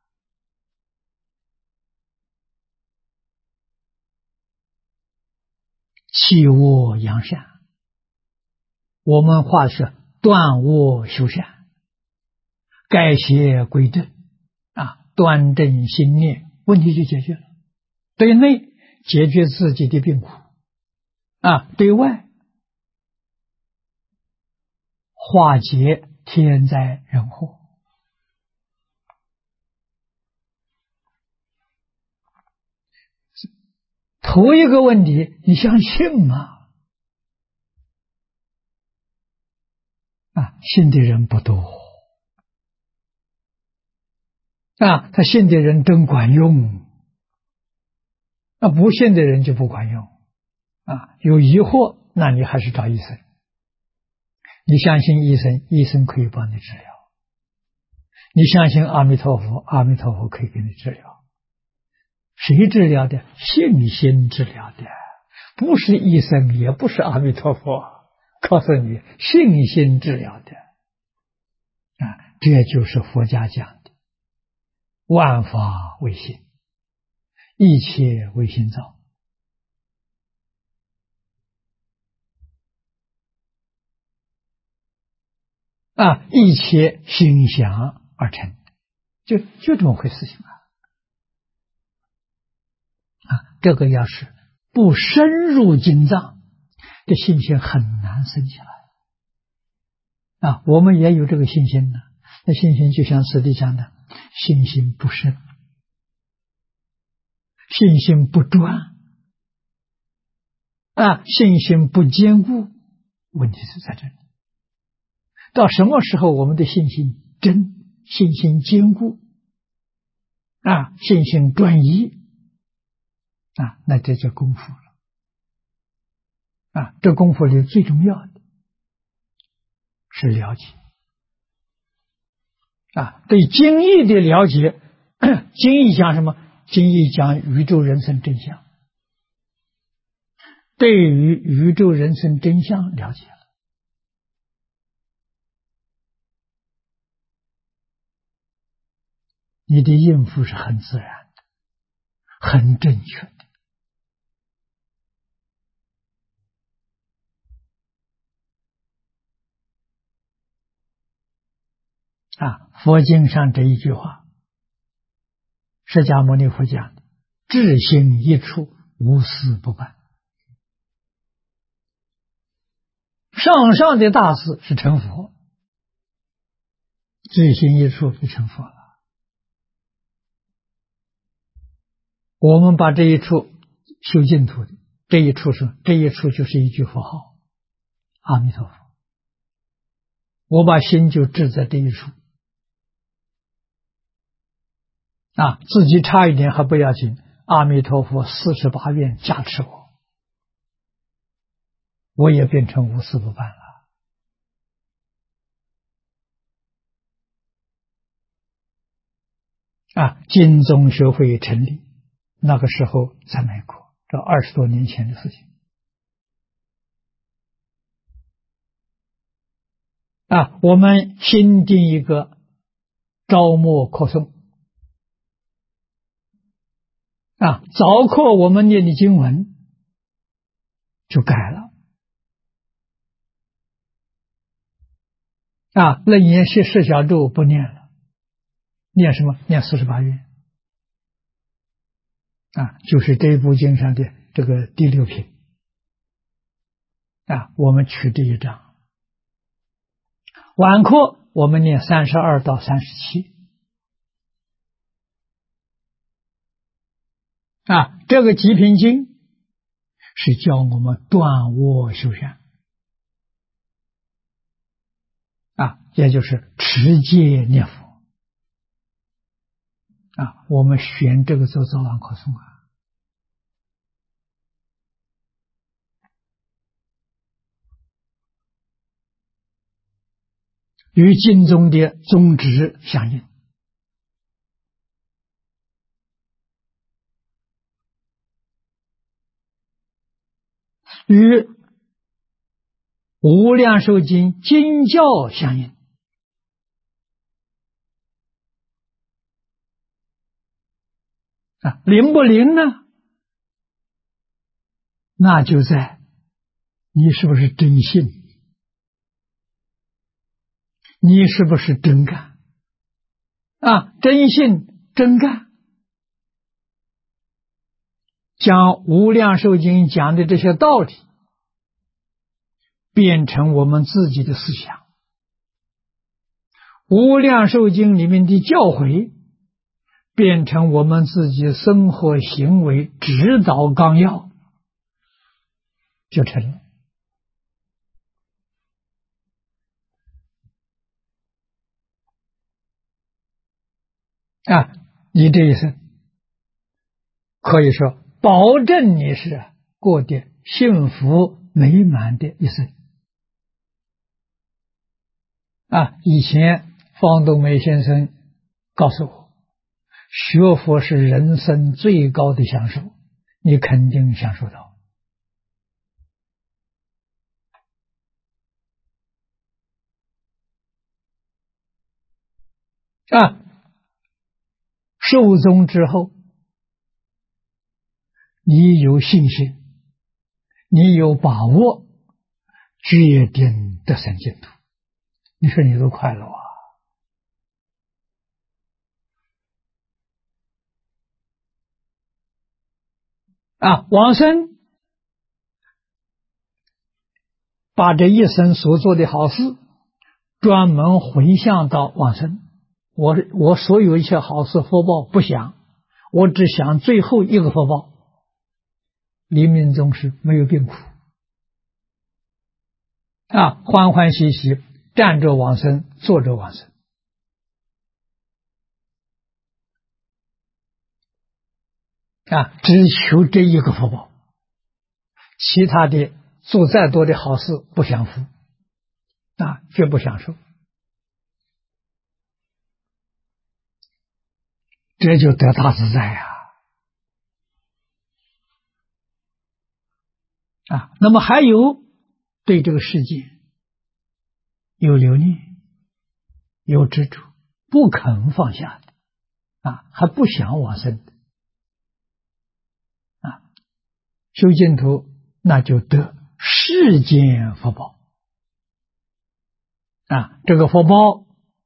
弃恶扬善，我们话是断恶修善，改邪归正，端正心念，问题就解决了。对内解决自己的病苦，对外化解天灾人祸。头一个问题，你相信吗？信的人不多。他信的人真管用，不信的人就不管用。有疑惑，那你还是找医生。你相信医生，医生可以帮你治疗；你相信阿弥陀佛，阿弥陀佛可以给你治疗。谁治疗的？信心治疗的，不是医生，也不是阿弥陀佛。告诉你，信心治疗的。这就是佛家讲的万法唯心，一切唯心造。一切心想而成，就这么回事情这个要是不深入经藏，这信心很难生起来。我们也有这个信心呢，那信心就像师弟讲的，信心不深，信心不专，信心不坚固，问题是在这里。到什么时候我们的信心真，信心坚固，信心专一，那这叫功夫了。这功夫里最重要的是了解。对经义的了解，经义讲什么？经义讲宇宙人生真相。对于宇宙人生真相了解了，你的应付是很自然的，很正确的。佛经上这一句话，释迦牟尼佛讲的，至心一处，无事不办。上的大事是成佛，至心一处就成佛了。我们把这一处修净土的这一处就是一句佛号，阿弥陀佛。我把心就置在这一处，自己差一点还不要紧，阿弥陀佛48愿加持我也变成无事不办了。经宗学会成立，那个时候在美国，这20多年前的事情。我们新定一个招募课诵。早课我们念的经文就改了。楞严释小咒不念了，念什么？念48愿。就是这一部经上的这个第6品。我们取这一章。晚课我们念32到37。这个极品经是教我们断恶修善。 也就是持戒念佛我们选这个做早晚课诵与经中的宗旨相应，与无量寿经经教相应灵不灵呢？那就在你是不是真信，你是不是真干真信真干，将无量寿经讲的这些道理变成我们自己的思想，无量寿经里面的教诲变成我们自己生活行为指导纲要，就成了你这一生可以说保证你是过得幸福美满的一生以前方东梅先生告诉我，学佛是人生最高的享受，你肯定享受到寿终之后，你有信心，你有把握，决定得生净土，你说你多快乐往生把这一生所做的好事专门回向到往生，我所有一切好事福报不想，我只想最后一个福报，临命终时没有病苦欢欢喜喜站着往生，坐着往生只求这一个福报，其他的做再多的好事不享福绝不享受，这就得大自在那么还有对这个世界有留念，有执着，不肯放下的还不想往生的修净土，那就得世间福报这个福报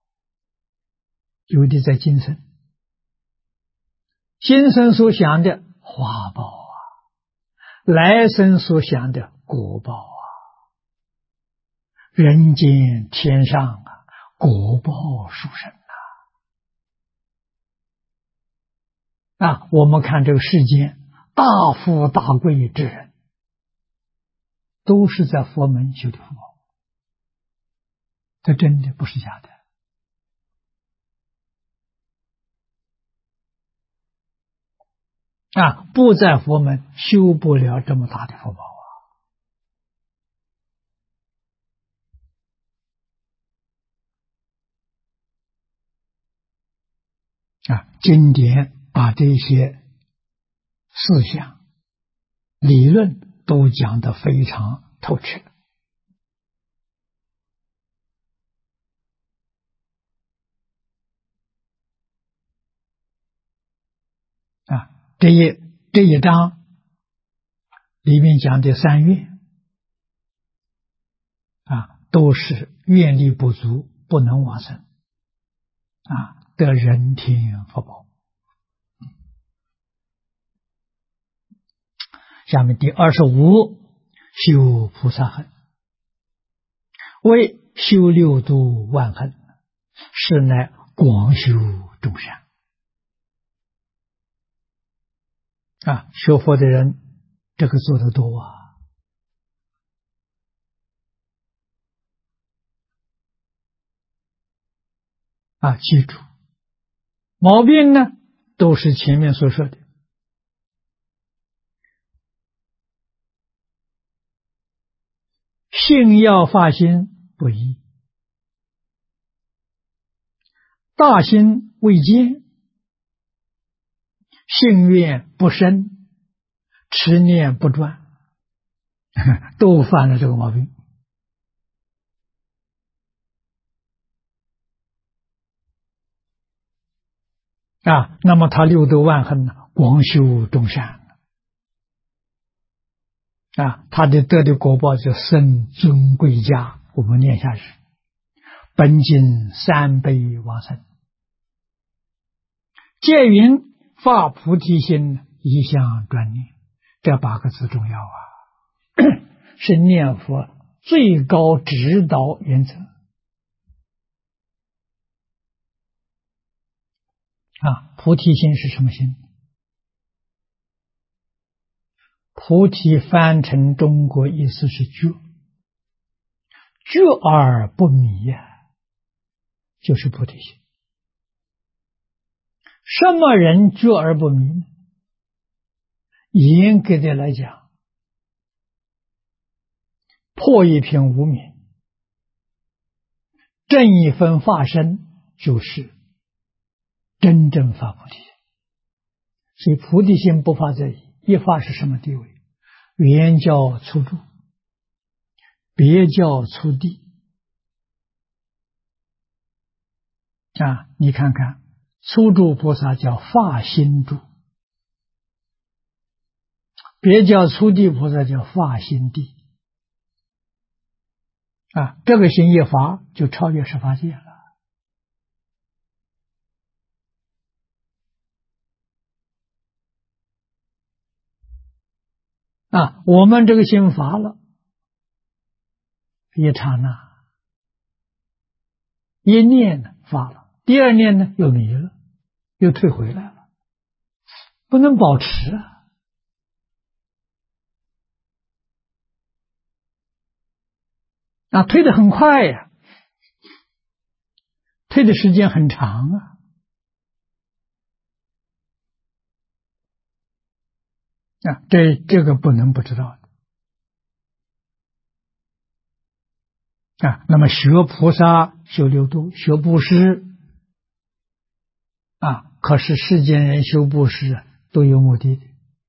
有的在今生，今生所想的花报来生所想的果报人间天上果报殊胜我们看这个世间大富大贵之人，都是在佛门修的福报，这真的不是假的不在佛门修不了这么大的福报经典把这些思想理论都讲得非常透彻这一章里面讲的三愿都是愿力不足，不能往生得人天福报。下面第25，修菩萨行，为修六度万行，是乃广修众善学佛的人这个做得多啊。 记住，毛病呢都是前面所说的。信要发心不一，大心未坚，信愿不深，持念不专，都犯了这个毛病。那么他六德万恒呢，广修众善他的得的果报就生尊贵家。我们念下去，本经三倍往生，戒云发菩提心，一向专念，这8个字重要是念佛最高指导原则菩提心是什么心？菩提翻成中国意思是觉，觉而不迷就是菩提心。什么人觉而不迷呢？严格的来讲，破一品无明，正一分法身，就是真正发菩提心。所以菩提心不发则已，一发是什么地位？原教初住，别教初地你看看，初住菩萨叫发心住，别教初地菩萨叫发心地这个心一发就超越十法界了我们这个心发了，一刹那，一念呢发了，第二念呢又迷了，又退回来了，不能保持退得很快退的时间很长这个不能不知道的那么学菩萨、修六度、学布施可是世间人修布施都有目的的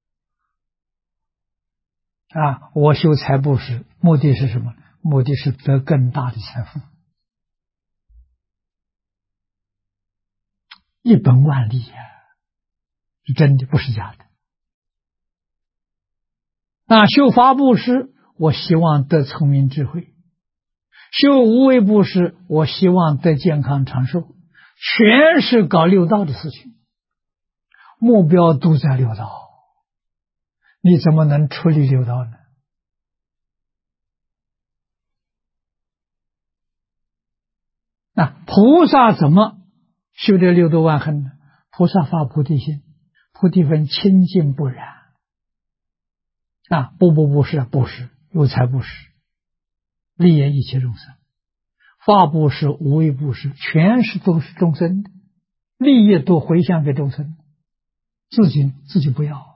我修财布施，目的是什么？目的是得更大的财富，一本万利是真的，不是假的。修法布施，我希望得聪明智慧；修无为布施，我希望得健康长寿，全是搞六道的事情，目标都在六道，你怎么能处理六道呢？菩萨怎么修这六度万恒呢？菩萨发菩提心，菩提分清净不染布施布施，有财布施，利益一切众生；法布施、无为布施，全是都是众生的，利益都回向给众生，自己不要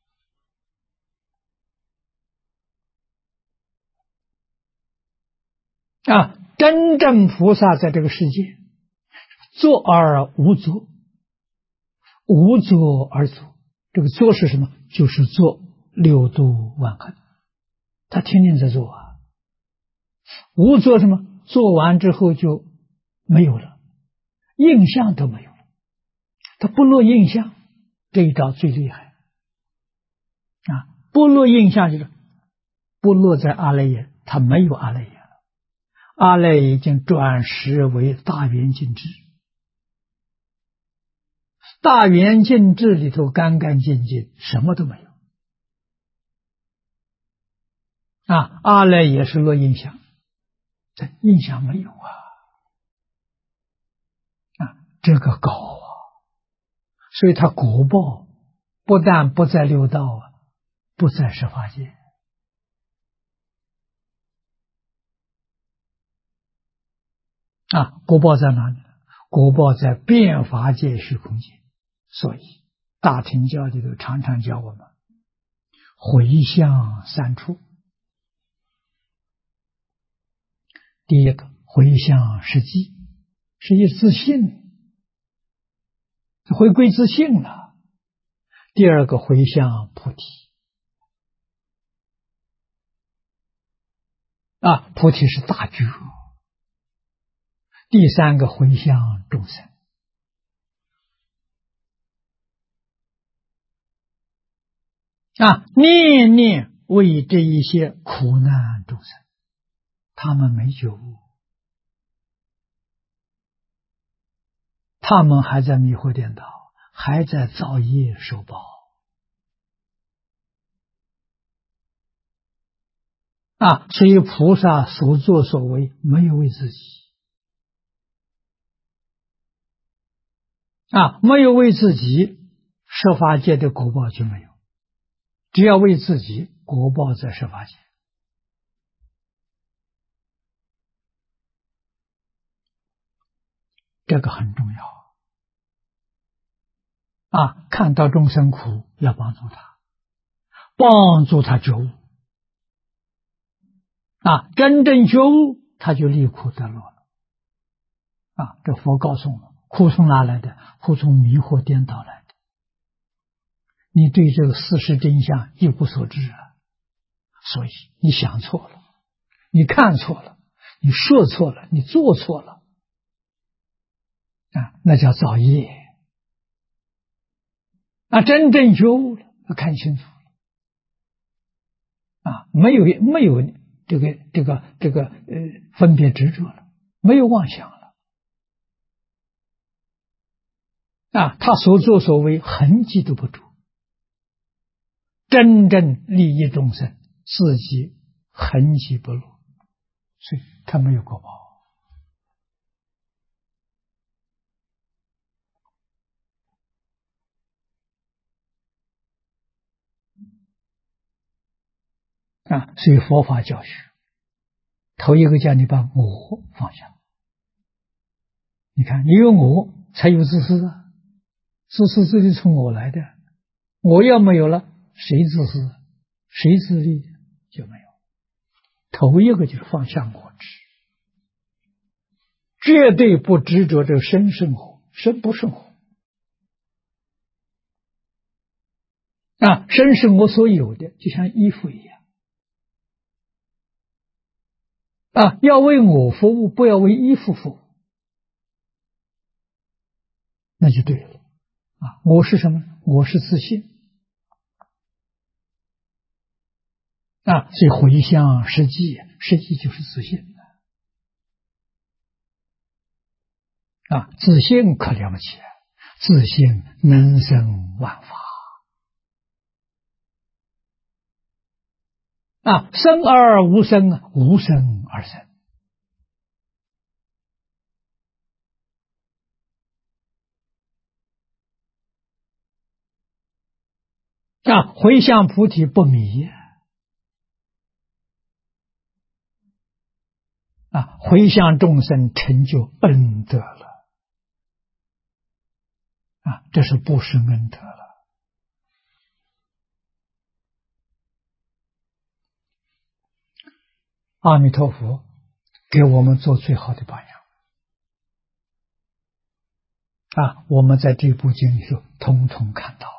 真正菩萨在这个世界，作而无作，无作而作。这个作是什么？就是做六度万恒，他天天在做无作什么？做完之后就没有了，印象都没有了，他不落印象，这一招最厉害不落印象就是不落在阿赖耶，他没有阿赖耶了，阿赖耶已经转识为大圆净智，大圆净智里头干干净净，什么都没有阿赖耶是落印象，这印象没有这个高所以他果报不但不在六道不在十法界果报在哪里？ 果报在变法界虚空界，所以大乘教里头常常教我们回向三处。第一个回向实际，是一自信，回归自信了。第二个回向菩提，菩提是大觉。第三个回向众生，念念为这一些苦难众生，他们没觉悟，他们还在迷惑颠倒，还在造业受报。所以菩萨所作所为没有为自己，没有为自己，设法界的果报就没有。只要为自己，果报在设法界。这个很重要看到众生苦，要帮助他，帮助他觉悟真正觉悟，他就离苦得乐了这佛告诉我们，苦从哪来的？苦从迷惑颠倒来的。你对这个事实真相一无所知所以你想错了，你看错了，你说错了，你做错了那叫造业真正觉悟了，看清楚了没有这个分别执着了，没有妄想了他所作所为痕迹都不住，真正利益众生，自己痕迹不露，所以他没有果报所以佛法教学头一个叫你把我放下。你看，你有我才有自私自私自利从我来的，我要没有了，谁自私谁自利就没有。头一个就是放下我执，绝对不执着这个身生活，身不生活身是我所有的，就像衣服一样要为我服务，不要为衣服服务，那就对了我是什么？我是自信所以回向实际，实际就是自信自信可了不起，自信能生万法生而无生，无生而生回向菩提不迷回向众生成就恩德了这是布施恩德了。阿弥陀佛给我们做最好的榜样我们在这部经里头统统看到了。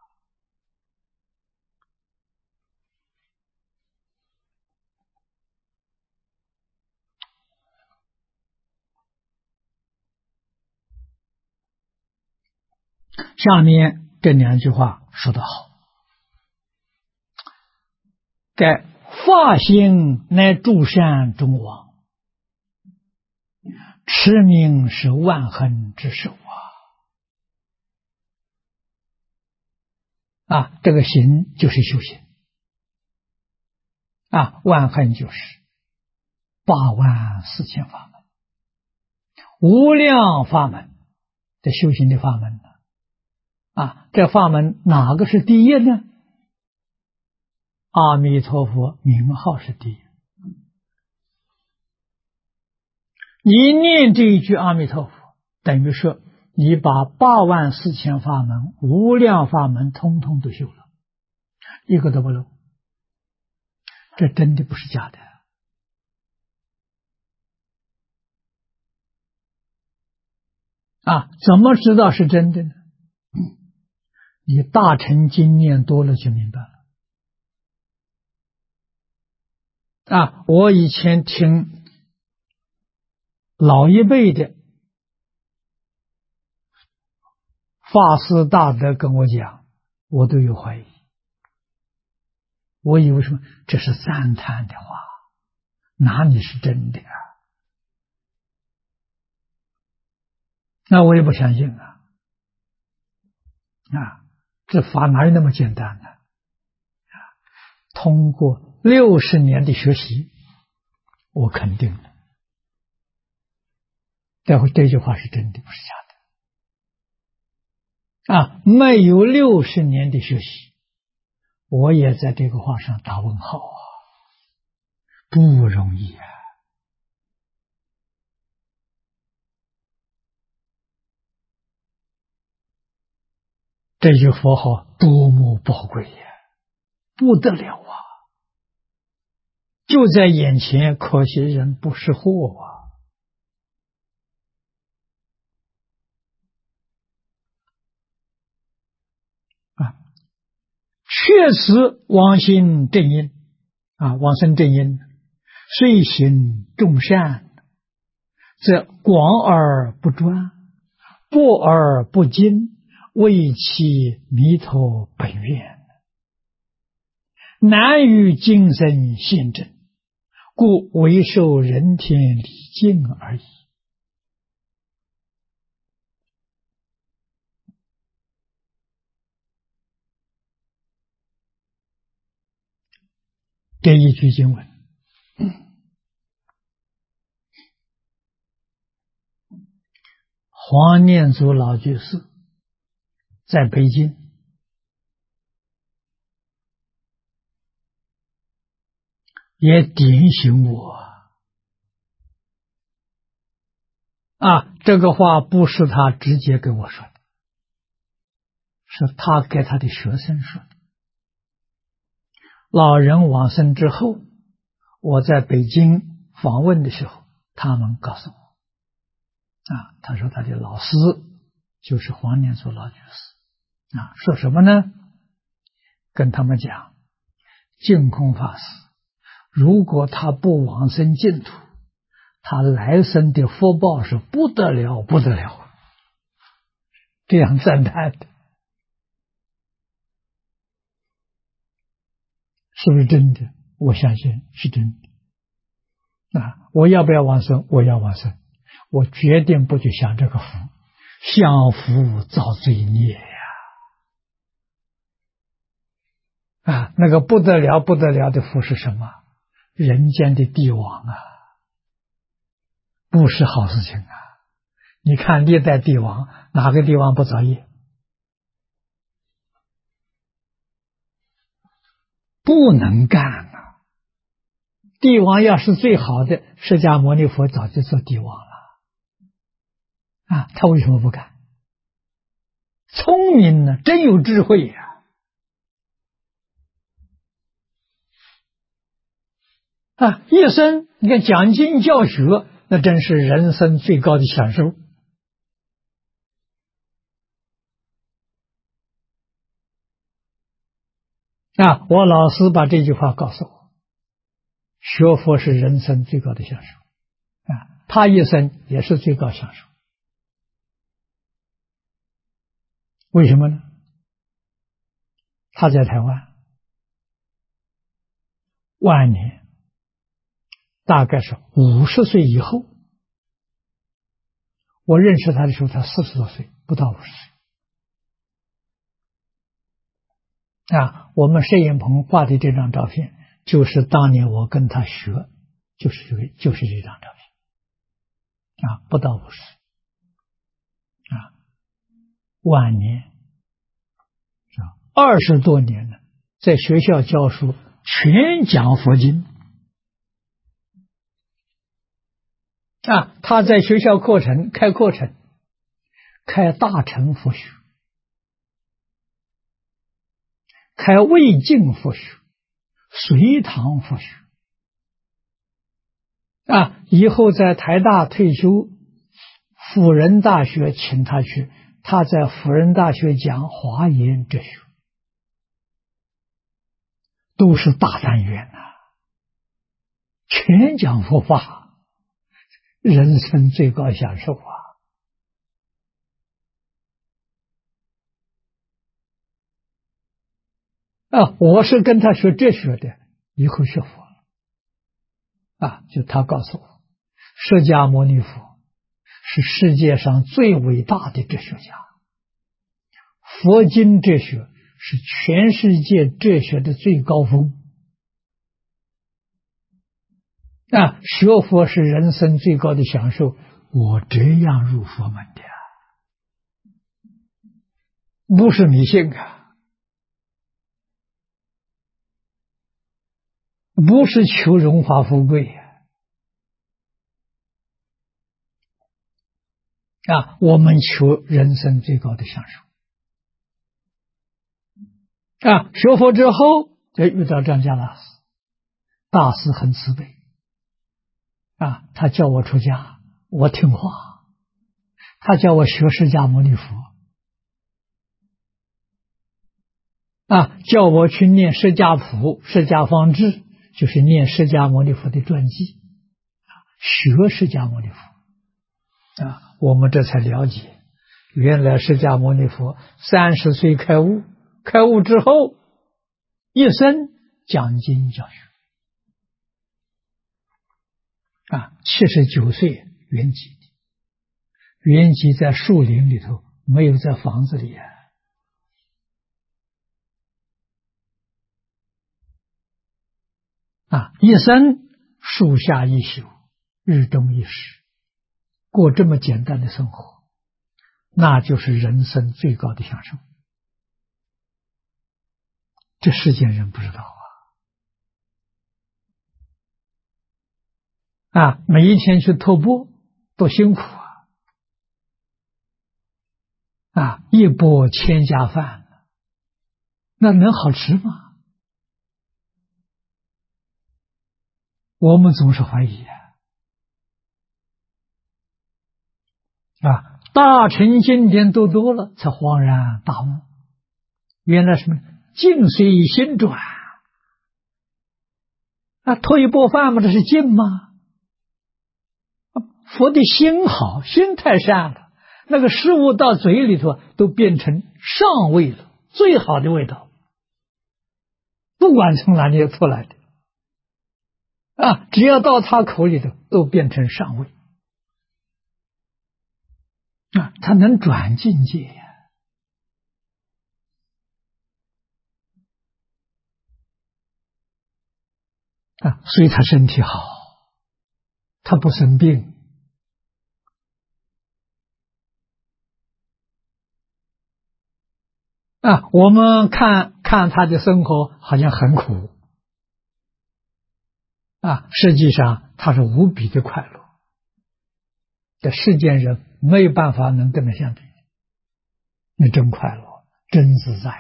下面这两句话说得好，该发心乃诸善中王，持名是万恒之首这个行就是修行万恒就是84000法门，无量法门的修行的法门这法门哪个是第一呢？阿弥陀佛名号是第一。你念这一句阿弥陀佛， 等于说你把84000法门、无量法门通通都修了，一个都不漏。这真的不是假的啊！怎么知道是真的呢？你大乘经念多了就明白了啊！我以前听老一辈的法师大德跟我讲，我都有怀疑，我以为什么这是赞叹的话，哪里是真的啊？那我也不相信啊！这法哪有那么简单呢？通过60年的学习，我肯定的，待会这句话是真的，不是假的。没有60年的学习，我也在这个话上打问号啊，不容易啊！这句佛号多么宝贵呀，不得了啊！就在眼前，可惜人不识货确实往生正因往生正因，遂行众善，则广而不专，博而不精，为其弥陀本愿，难于今生现证，故为受人天礼敬而已。这一句经文，黄念祖老居士在北京也点醒我这个话不是他直接跟我说的，是他给他的学生说的。老人往生之后，我在北京访问的时候，他们告诉我他说他的老师就是黄念祖老居士说什么呢？跟他们讲，净空法师如果他不往生净土，他来生的福报是不得了不得了，这样赞叹的，是不是真的？我相信是真的我要不要往生？我要往生，我决定不去享这个福，享福造罪孽那个不得了不得了的福是什么？人间的帝王不是好事情你看历代帝王，哪个帝王不造业？不能干帝王要是最好的，释迦牟尼佛早就做帝王了他为什么不干？聪明呢，真有智慧一生你看讲经教学，那真是人生最高的享受我老师把这句话告诉我，学佛是人生最高的享受他一生也是最高享受。为什么呢？他在台湾晚年，大概是50岁以后，我认识他的时候他40多岁，不到50岁我们摄影棚挂的这张照片，就是当年我跟他学，就是这张照片不到50岁晚年20多年了，在学校教书，全讲佛经他在学校开课程， 开大乘佛学，开魏晋佛学，隋唐佛学。以后在台大退休，辅仁大学请他去，他在辅仁大学讲华严哲学，都是大单元全讲佛法，人生最高享受我是跟他学哲学的，以后学佛了就他告诉我，释迦牟尼佛是世界上最伟大的哲学家，佛经哲学是全世界哲学的最高峰学佛是人生最高的享受。我这样入佛门的不是迷信不是求荣华富贵我们求人生最高的享受学佛之后就遇到张家大师，大师很慈悲他叫我出家，我听话，他叫我学释迦牟尼佛叫我去念释迦谱、释迦方志，就是念释迦牟尼佛的传记，学释迦牟尼佛我们这才了解，原来释迦牟尼佛30岁开悟，开悟之后一生讲经教学79岁圆寂的，圆寂在树林里头，没有在房子里一生树下一宿，日中一时，过这么简单的生活，那就是人生最高的享受。这世间人不知道每一天去托钵多辛苦一钵千家饭，那能好吃吗？我们总是怀疑大乘经典都多了，才恍然大悟，原来什么境随心转托一钵饭吗？这是境吗？佛的心好，心太善了，那个食物到嘴里头都变成上味了，最好的味道，不管从哪里出来的只要到他口里头都变成上味他能转境界所以他身体好，他不生病我们看他的生活好像很苦实际上他是无比的快乐，这世间人没有办法能跟他相比，那真快乐，真自在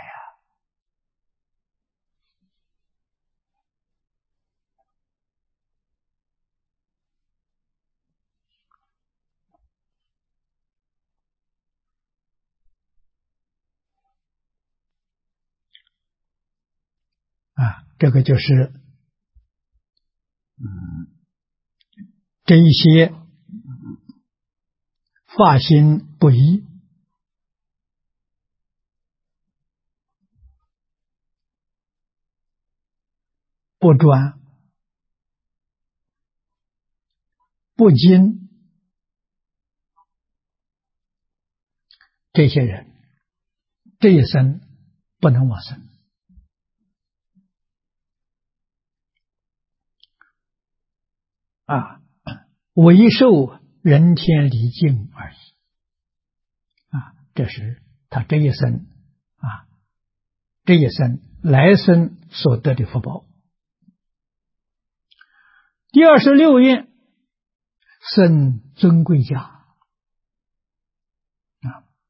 这个就是这一些发心不一不专不精，这些人这一生不能往生为受人天理境而已这是他这一生这一生来生所得的福报。第26愿生尊贵家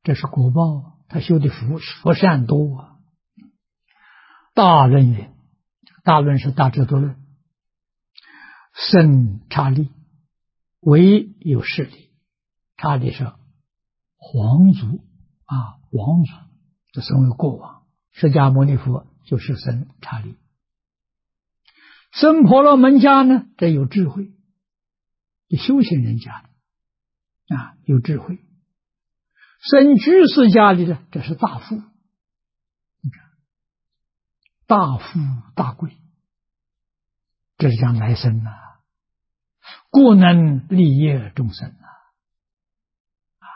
这是果报，他修的佛善多啊。大论云，大论是大智度论，生刹利，唯有势力，刹利是皇族啊，王族，这身为国王，释迦牟尼佛就是生刹利。生婆罗门家呢，这有智慧，这修行人家的啊，有智慧。生居士家里的，这是大富，你看，大富大贵，这是讲来生啊，故能利业众生啊，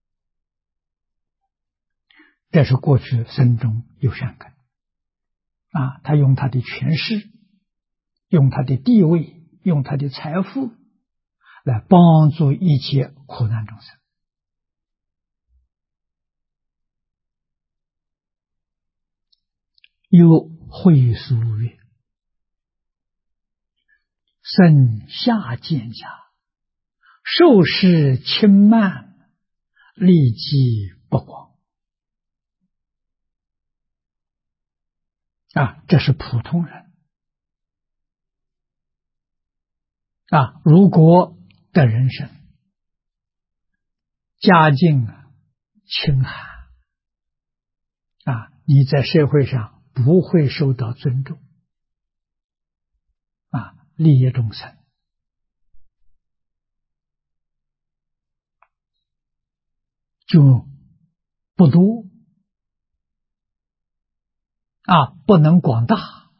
这是过去生中有善根啊，他用他的权势，用他的地位，用他的财富来帮助一切苦难众生。有会疏曰：生下贱家，受事轻慢，利己不广啊，这是普通人啊。如果的人生家境清寒啊，你在社会上不会受到尊重啊，利益众生就不多啊，不能广大。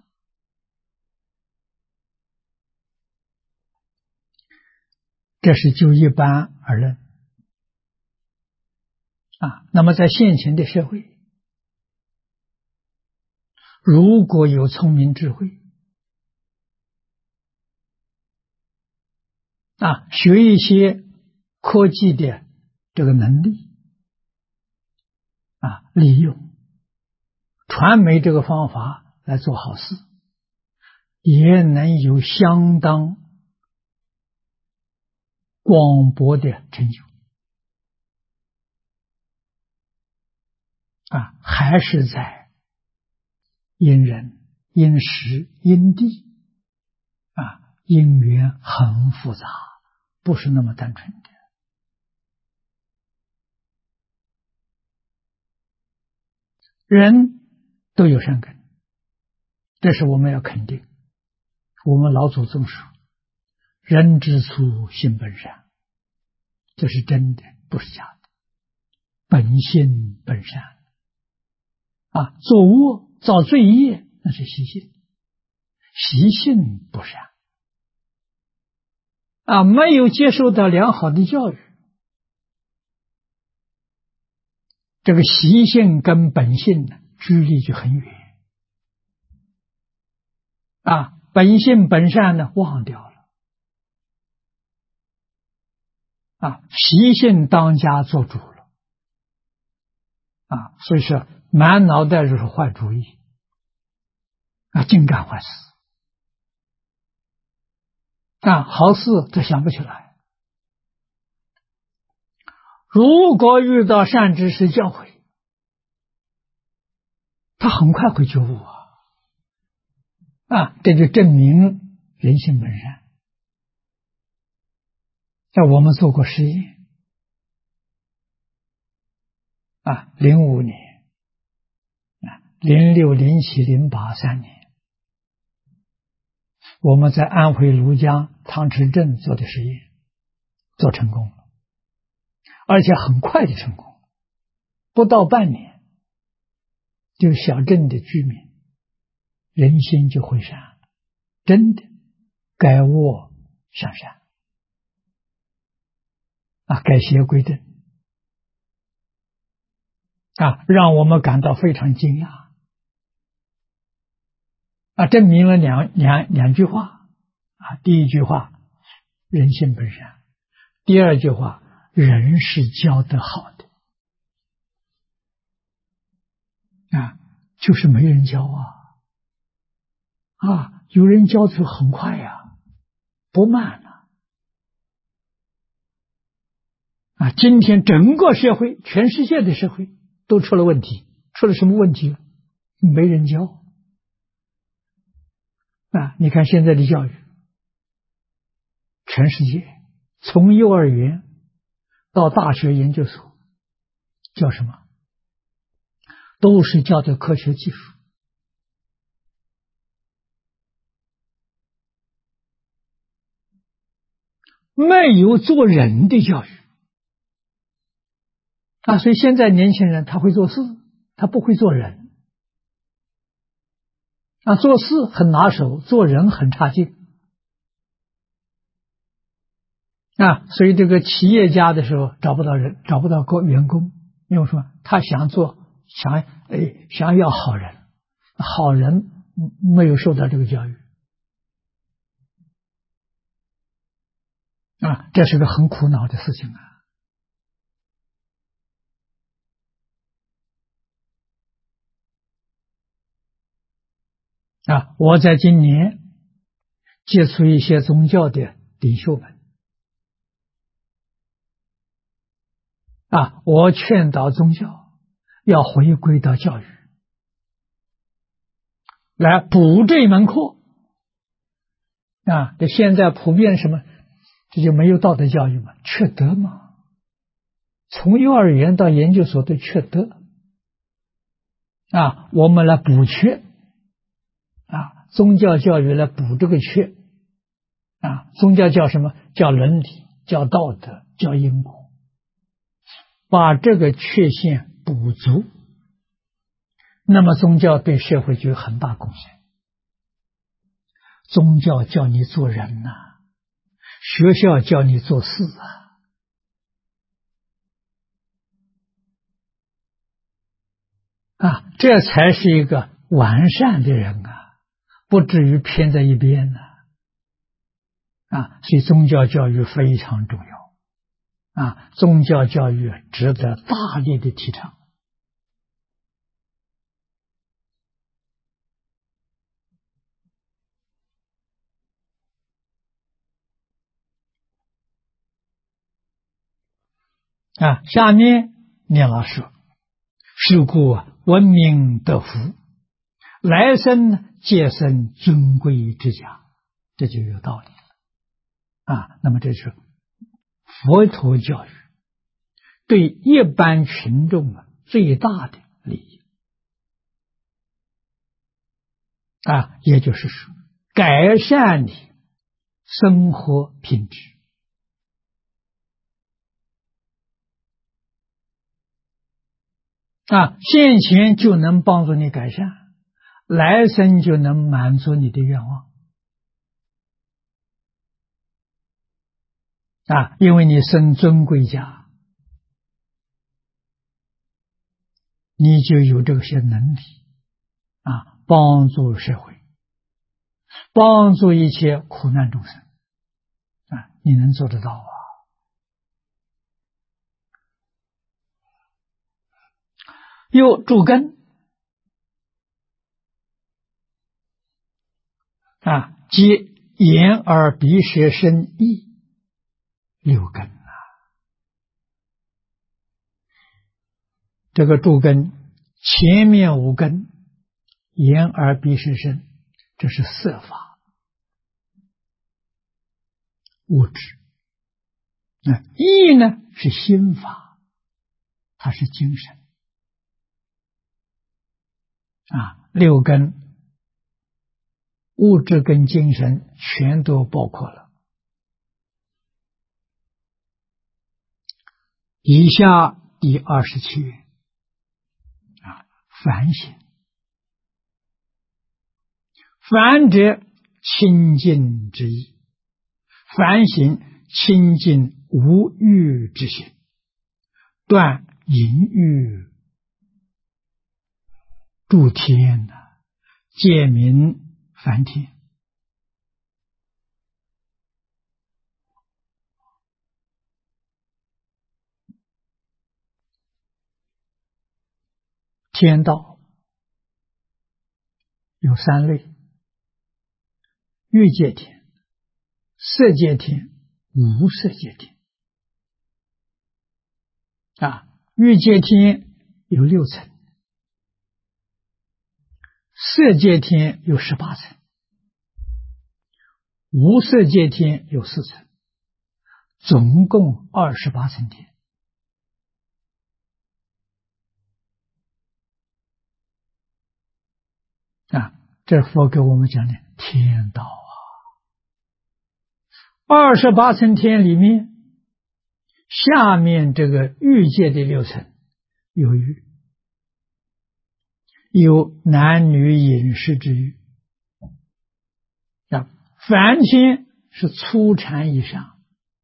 这是就一般而论啊。那么在现前的社会，如果有聪明智慧啊，学一些科技的这个能力啊，利用传媒这个方法来做好事，也能有相当广博的成就啊，还是在因人、因时、因地啊，因缘很复杂，不是那么单纯的。人都有善根，这是我们要肯定。我们老祖宗说：“人之初，性本善。”这是真的，不是假的。本性本善啊，作恶造罪业那是习性，习性不善啊，没有接受到良好的教育，这个习性跟本性呢距离就很远啊，本性本善呢忘掉了啊，习性当家做主了啊，所以说满脑袋就是坏主意啊，净干坏事啊，好事都想不起来。如果遇到善知识教诲，他很快会觉悟啊，这就证明人性本善。在我们做过实验啊，05年啊，06、07、08 3年，我们在安徽庐江汤池镇做的实验，做成功了，而且很快的成功，不到半年，就小镇的居民人心就回善，真的改恶向善啊，改邪归正啊，让我们感到非常惊讶啊，证明了两句话啊，第一句话人性本善，第二句话人是教得好的啊，就是没人教啊，有人教就很快呀，不慢了今天整个社会，全世界的社会都出了问题，出了什么问题？没人教。你看现在的教育，全世界从幼儿园到大学研究所，叫什么？都是教的科学技术，没有做人的教育。所以现在年轻人他会做事，他不会做人。做事很拿手，做人很差劲。所以这个企业家的时候找不到人，找不到员工，因为说他想要好人，好人没有受到这个教育。这是个很苦恼的事情我在今年接触一些宗教的领袖们我劝导宗教要回归到教育，来补这门课这现在普遍什么？这就没有道德教育嘛，缺德嘛。从幼儿园到研究所都缺德我们来补缺宗教教育来补这个缺宗教叫什么？叫伦理，叫道德，叫因果，把这个缺陷补足，那么宗教对社会就有很大贡献。宗教叫你做人学校叫你做事这才是一个完善的人不至于偏在一边所以宗教教育非常重要宗教教育值得大力的提倡下面念老说：是故文明得福，来生皆生尊贵之家，这就有道理了那么这是佛陀教育对一般群众最大的利益也就是说改善你生活品质现前就能帮助你改善，来生就能满足你的愿望因为你生尊贵家，你就有这些能力帮助社会，帮助一切苦难众生你能做得到又助根即眼耳鼻舌身意六根这个助根前面五根眼耳鼻舌身，这是色法物质意呢是心法，它是精神六根物质跟精神全都包括了。以下第27页反省，反者清净之意，反省清净无欲之心，断淫欲，助天戒名梵天。天道有三类：欲界天、色界天、无色界天。 欲界天有6层，色界天有18层，无色界天有4层，总共28层天。这佛给我们讲的天道28层天里面，下面这个欲界的6层有欲，有男女饮食之欲。梵天是初禅以上，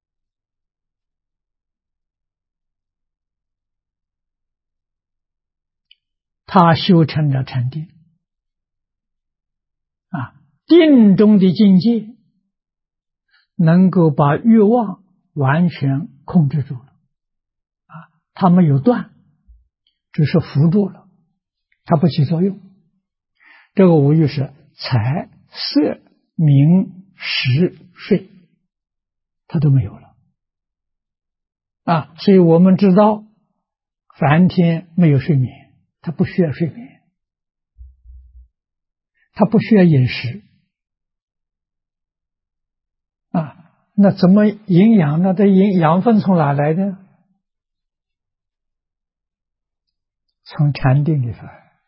他修成了禅定。定中的境界能够把欲望完全控制住了，它没有断，只是扶住了，它不起作用。这个五欲是财、色、名、食、睡，它都没有了。所以我们知道梵天没有睡眠，它不需要睡眠，它不需要饮食。那怎么营养呢？这养分从哪来的？从禅定里头，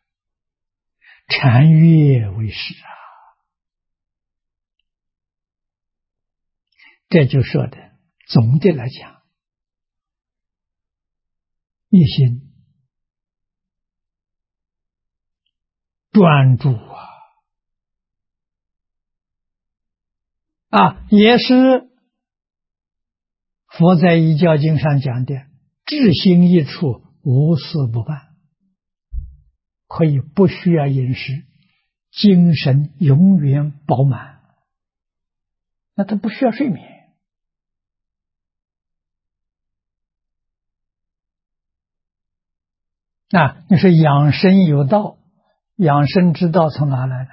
禅悦为食这就说的，总的来讲，一心专注也是佛在《一教经》上讲的，至心一处，无事不办，可以不需要饮食，精神永远饱满。那他不需要睡眠。你说养生有道，养生之道从哪来的？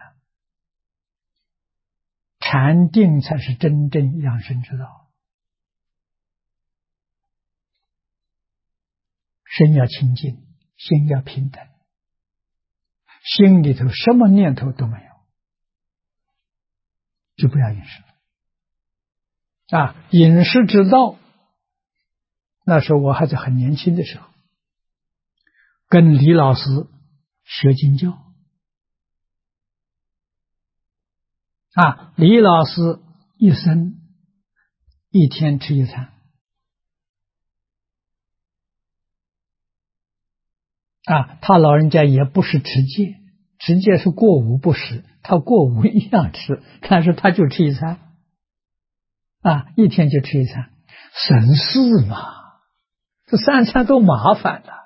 禅定才是真正养生之道。身要清净，心要平等，心里头什么念头都没有，就不要饮食饮食之道，那时候我还在很年轻的时候，跟李老师学经教李老师一生一天吃一餐他老人家也不是持戒，持戒是过午不食，他过午一样吃，但是他就吃一餐一天就吃一餐，省事嘛，这3餐都麻烦了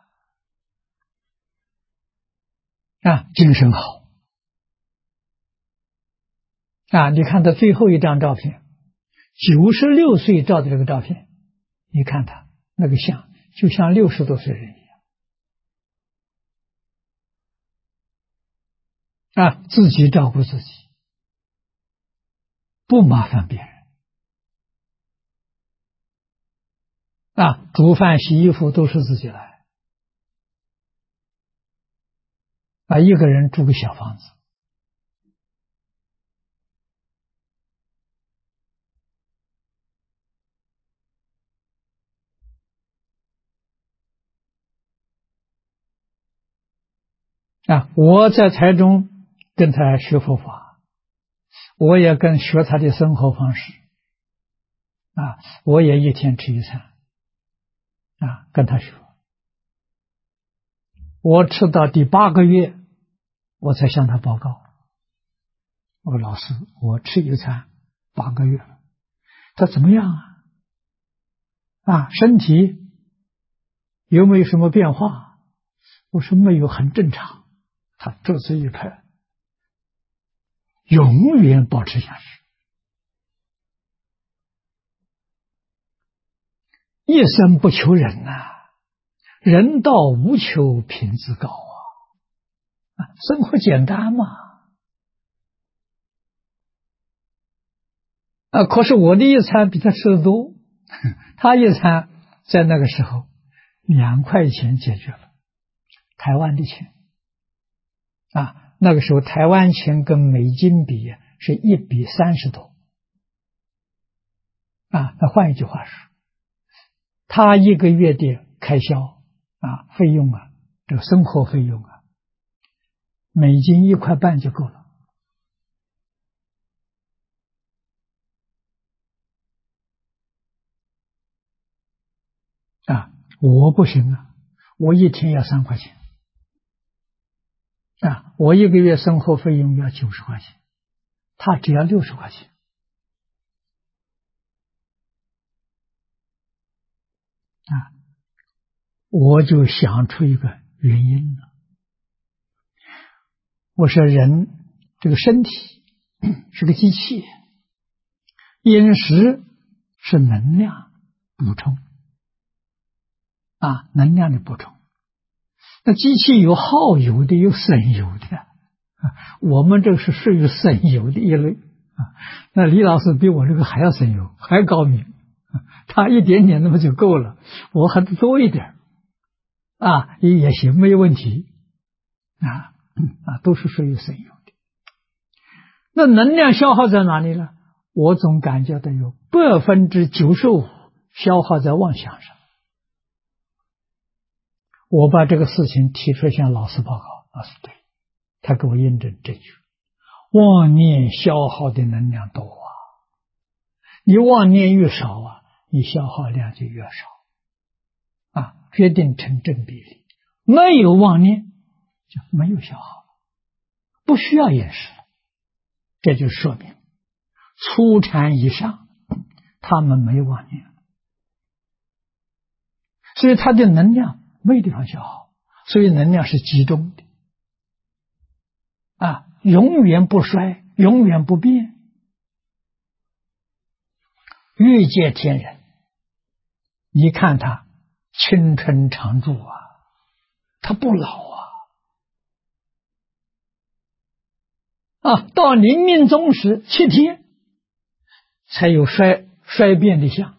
精神好你看他最后一张照片，96岁照的这个照片，你看他那个像就像60多岁人一样自己照顾自己，不麻烦别人煮饭洗衣服都是自己来一个人住个小房子我在台中跟他学佛法，我也跟学他的生活方式我也一天吃一餐跟他学。我吃到第8个月，我才向他报告，我说老师，我吃一餐8个月了，他怎么样身体有没有什么变化？我说没有，很正常。他这次一拍，永远保持下去，一生不求人人道无求品质高生活简单嘛可是我的一餐比他吃的多，他一餐在那个时候 2块钱解决了，台湾的钱那个时候台湾钱跟美金比是1比30多那换一句话说，他一个月的开销费用这个生活费用美金1块半就够了我不行我一天要3块钱我一个月生活费用要90块钱，他只要60块钱我就想出一个原因了。我说人这个身体是个机器，饮食是能量补充能量的补充。那机器有耗油的，有省油的我们这个是属于省油的一类那李老师比我这个还要省油，还高明他一点点那么就够了，我还得多一点也行，没有问题都是属于省油的。那能量消耗在哪里呢？我总感觉到有95%消耗在妄想上。我把这个事情提出向老师报告，老师对，他给我印证这句：妄念消耗的能量多你妄念越少你消耗量就越少决定成正比例。没有妄念就没有消耗，不需要饮食了。这就说明初禅以上他们没有妄念，所以他的能量没地方消耗，所以能量是集中的永远不衰，永远不变。欲界天人，你看他青春常驻他不老到临命终时7天才有衰变的相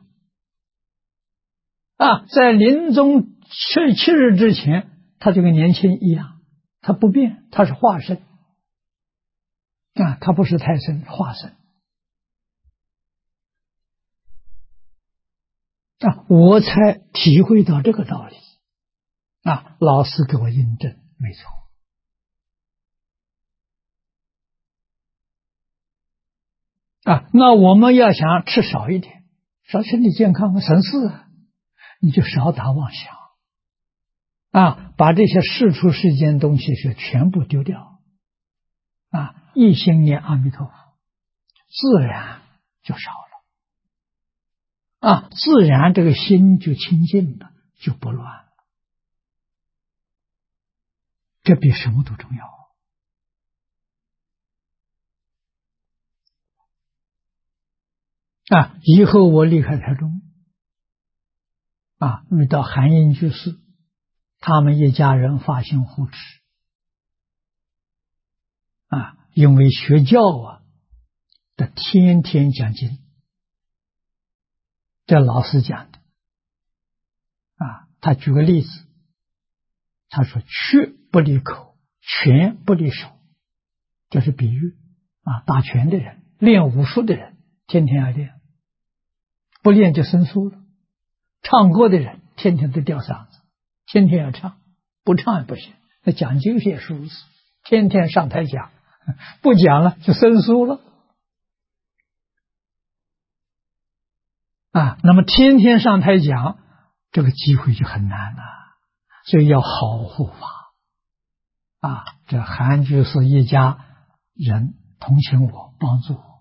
在临终7日之前他就跟年轻一样，他不变，他是化身他不是胎生，化身我才体会到这个道理老师给我印证，没错那我们要想吃少一点，少身体健康省事你就少打妄想把这些世出世间东西是全部丢掉一心念阿弥陀佛，自然就少了自然这个心就清净了，就不乱了。这比什么都重要以后我离开台中遇到韩英居士，他们一家人发心护持因为学教得天天讲经，这老师讲的他举个例子，他说曲不离口，拳不离手，这是比喻打拳的人，练武术的人天天要练，不练就生疏了。唱歌的人天天都吊嗓子，天天要唱，不唱也不行。那讲经也是如此，天天上台讲，不讲了就生疏了那么天天上台讲，这个机会就很难了，所以要好护法这韩居士一家人同情我，帮助我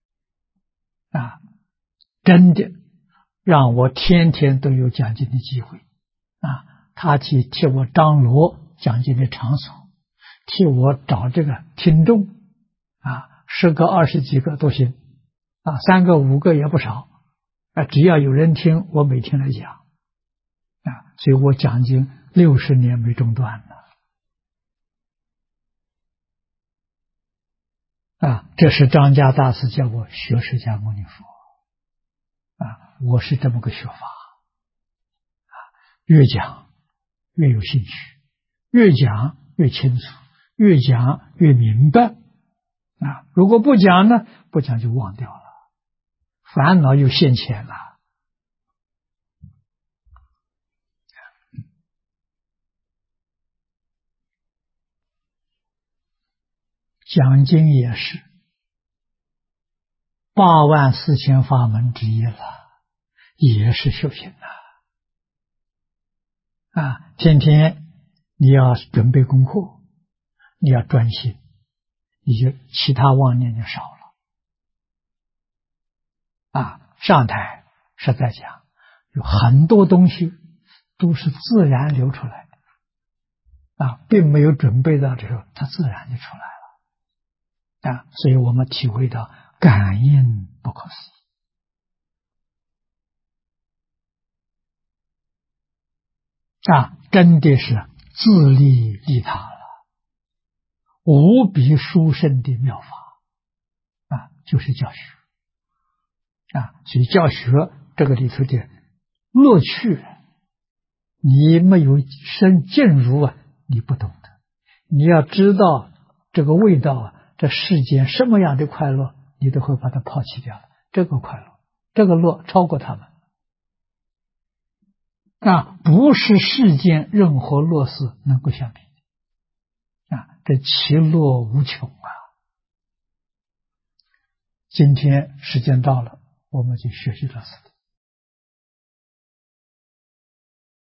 真的让我天天都有讲经的机会他替我张罗讲经的场所，替我找这个听众10个20几个都行3个5个也不少只要有人听，我每天来讲所以我讲经60年没中断了这是张家大师叫我学释迦牟尼佛我是这么个学法越讲越有兴趣，越讲越清楚，越讲越明白。如果不讲呢，不讲就忘掉了，烦恼又现前了。讲经也是84000法门之一了，也是修行天天你要准备功课，你要专心，你就其他妄念就少了。上台是在讲，有很多东西都是自然流出来的，并没有准备到的时候，它自然就出来了。所以我们体会到感应不可思议，真的是自利利他了，无比殊胜的妙法就是教学所以教学这个里头的乐趣，你没有深进入你不懂的。你要知道这个味道这世间什么样的快乐，你都会把它抛弃掉了。这个快乐，这个乐超过他们不是世间任何乐事能够相比这其乐无穷今天时间到了，我们就学习到此。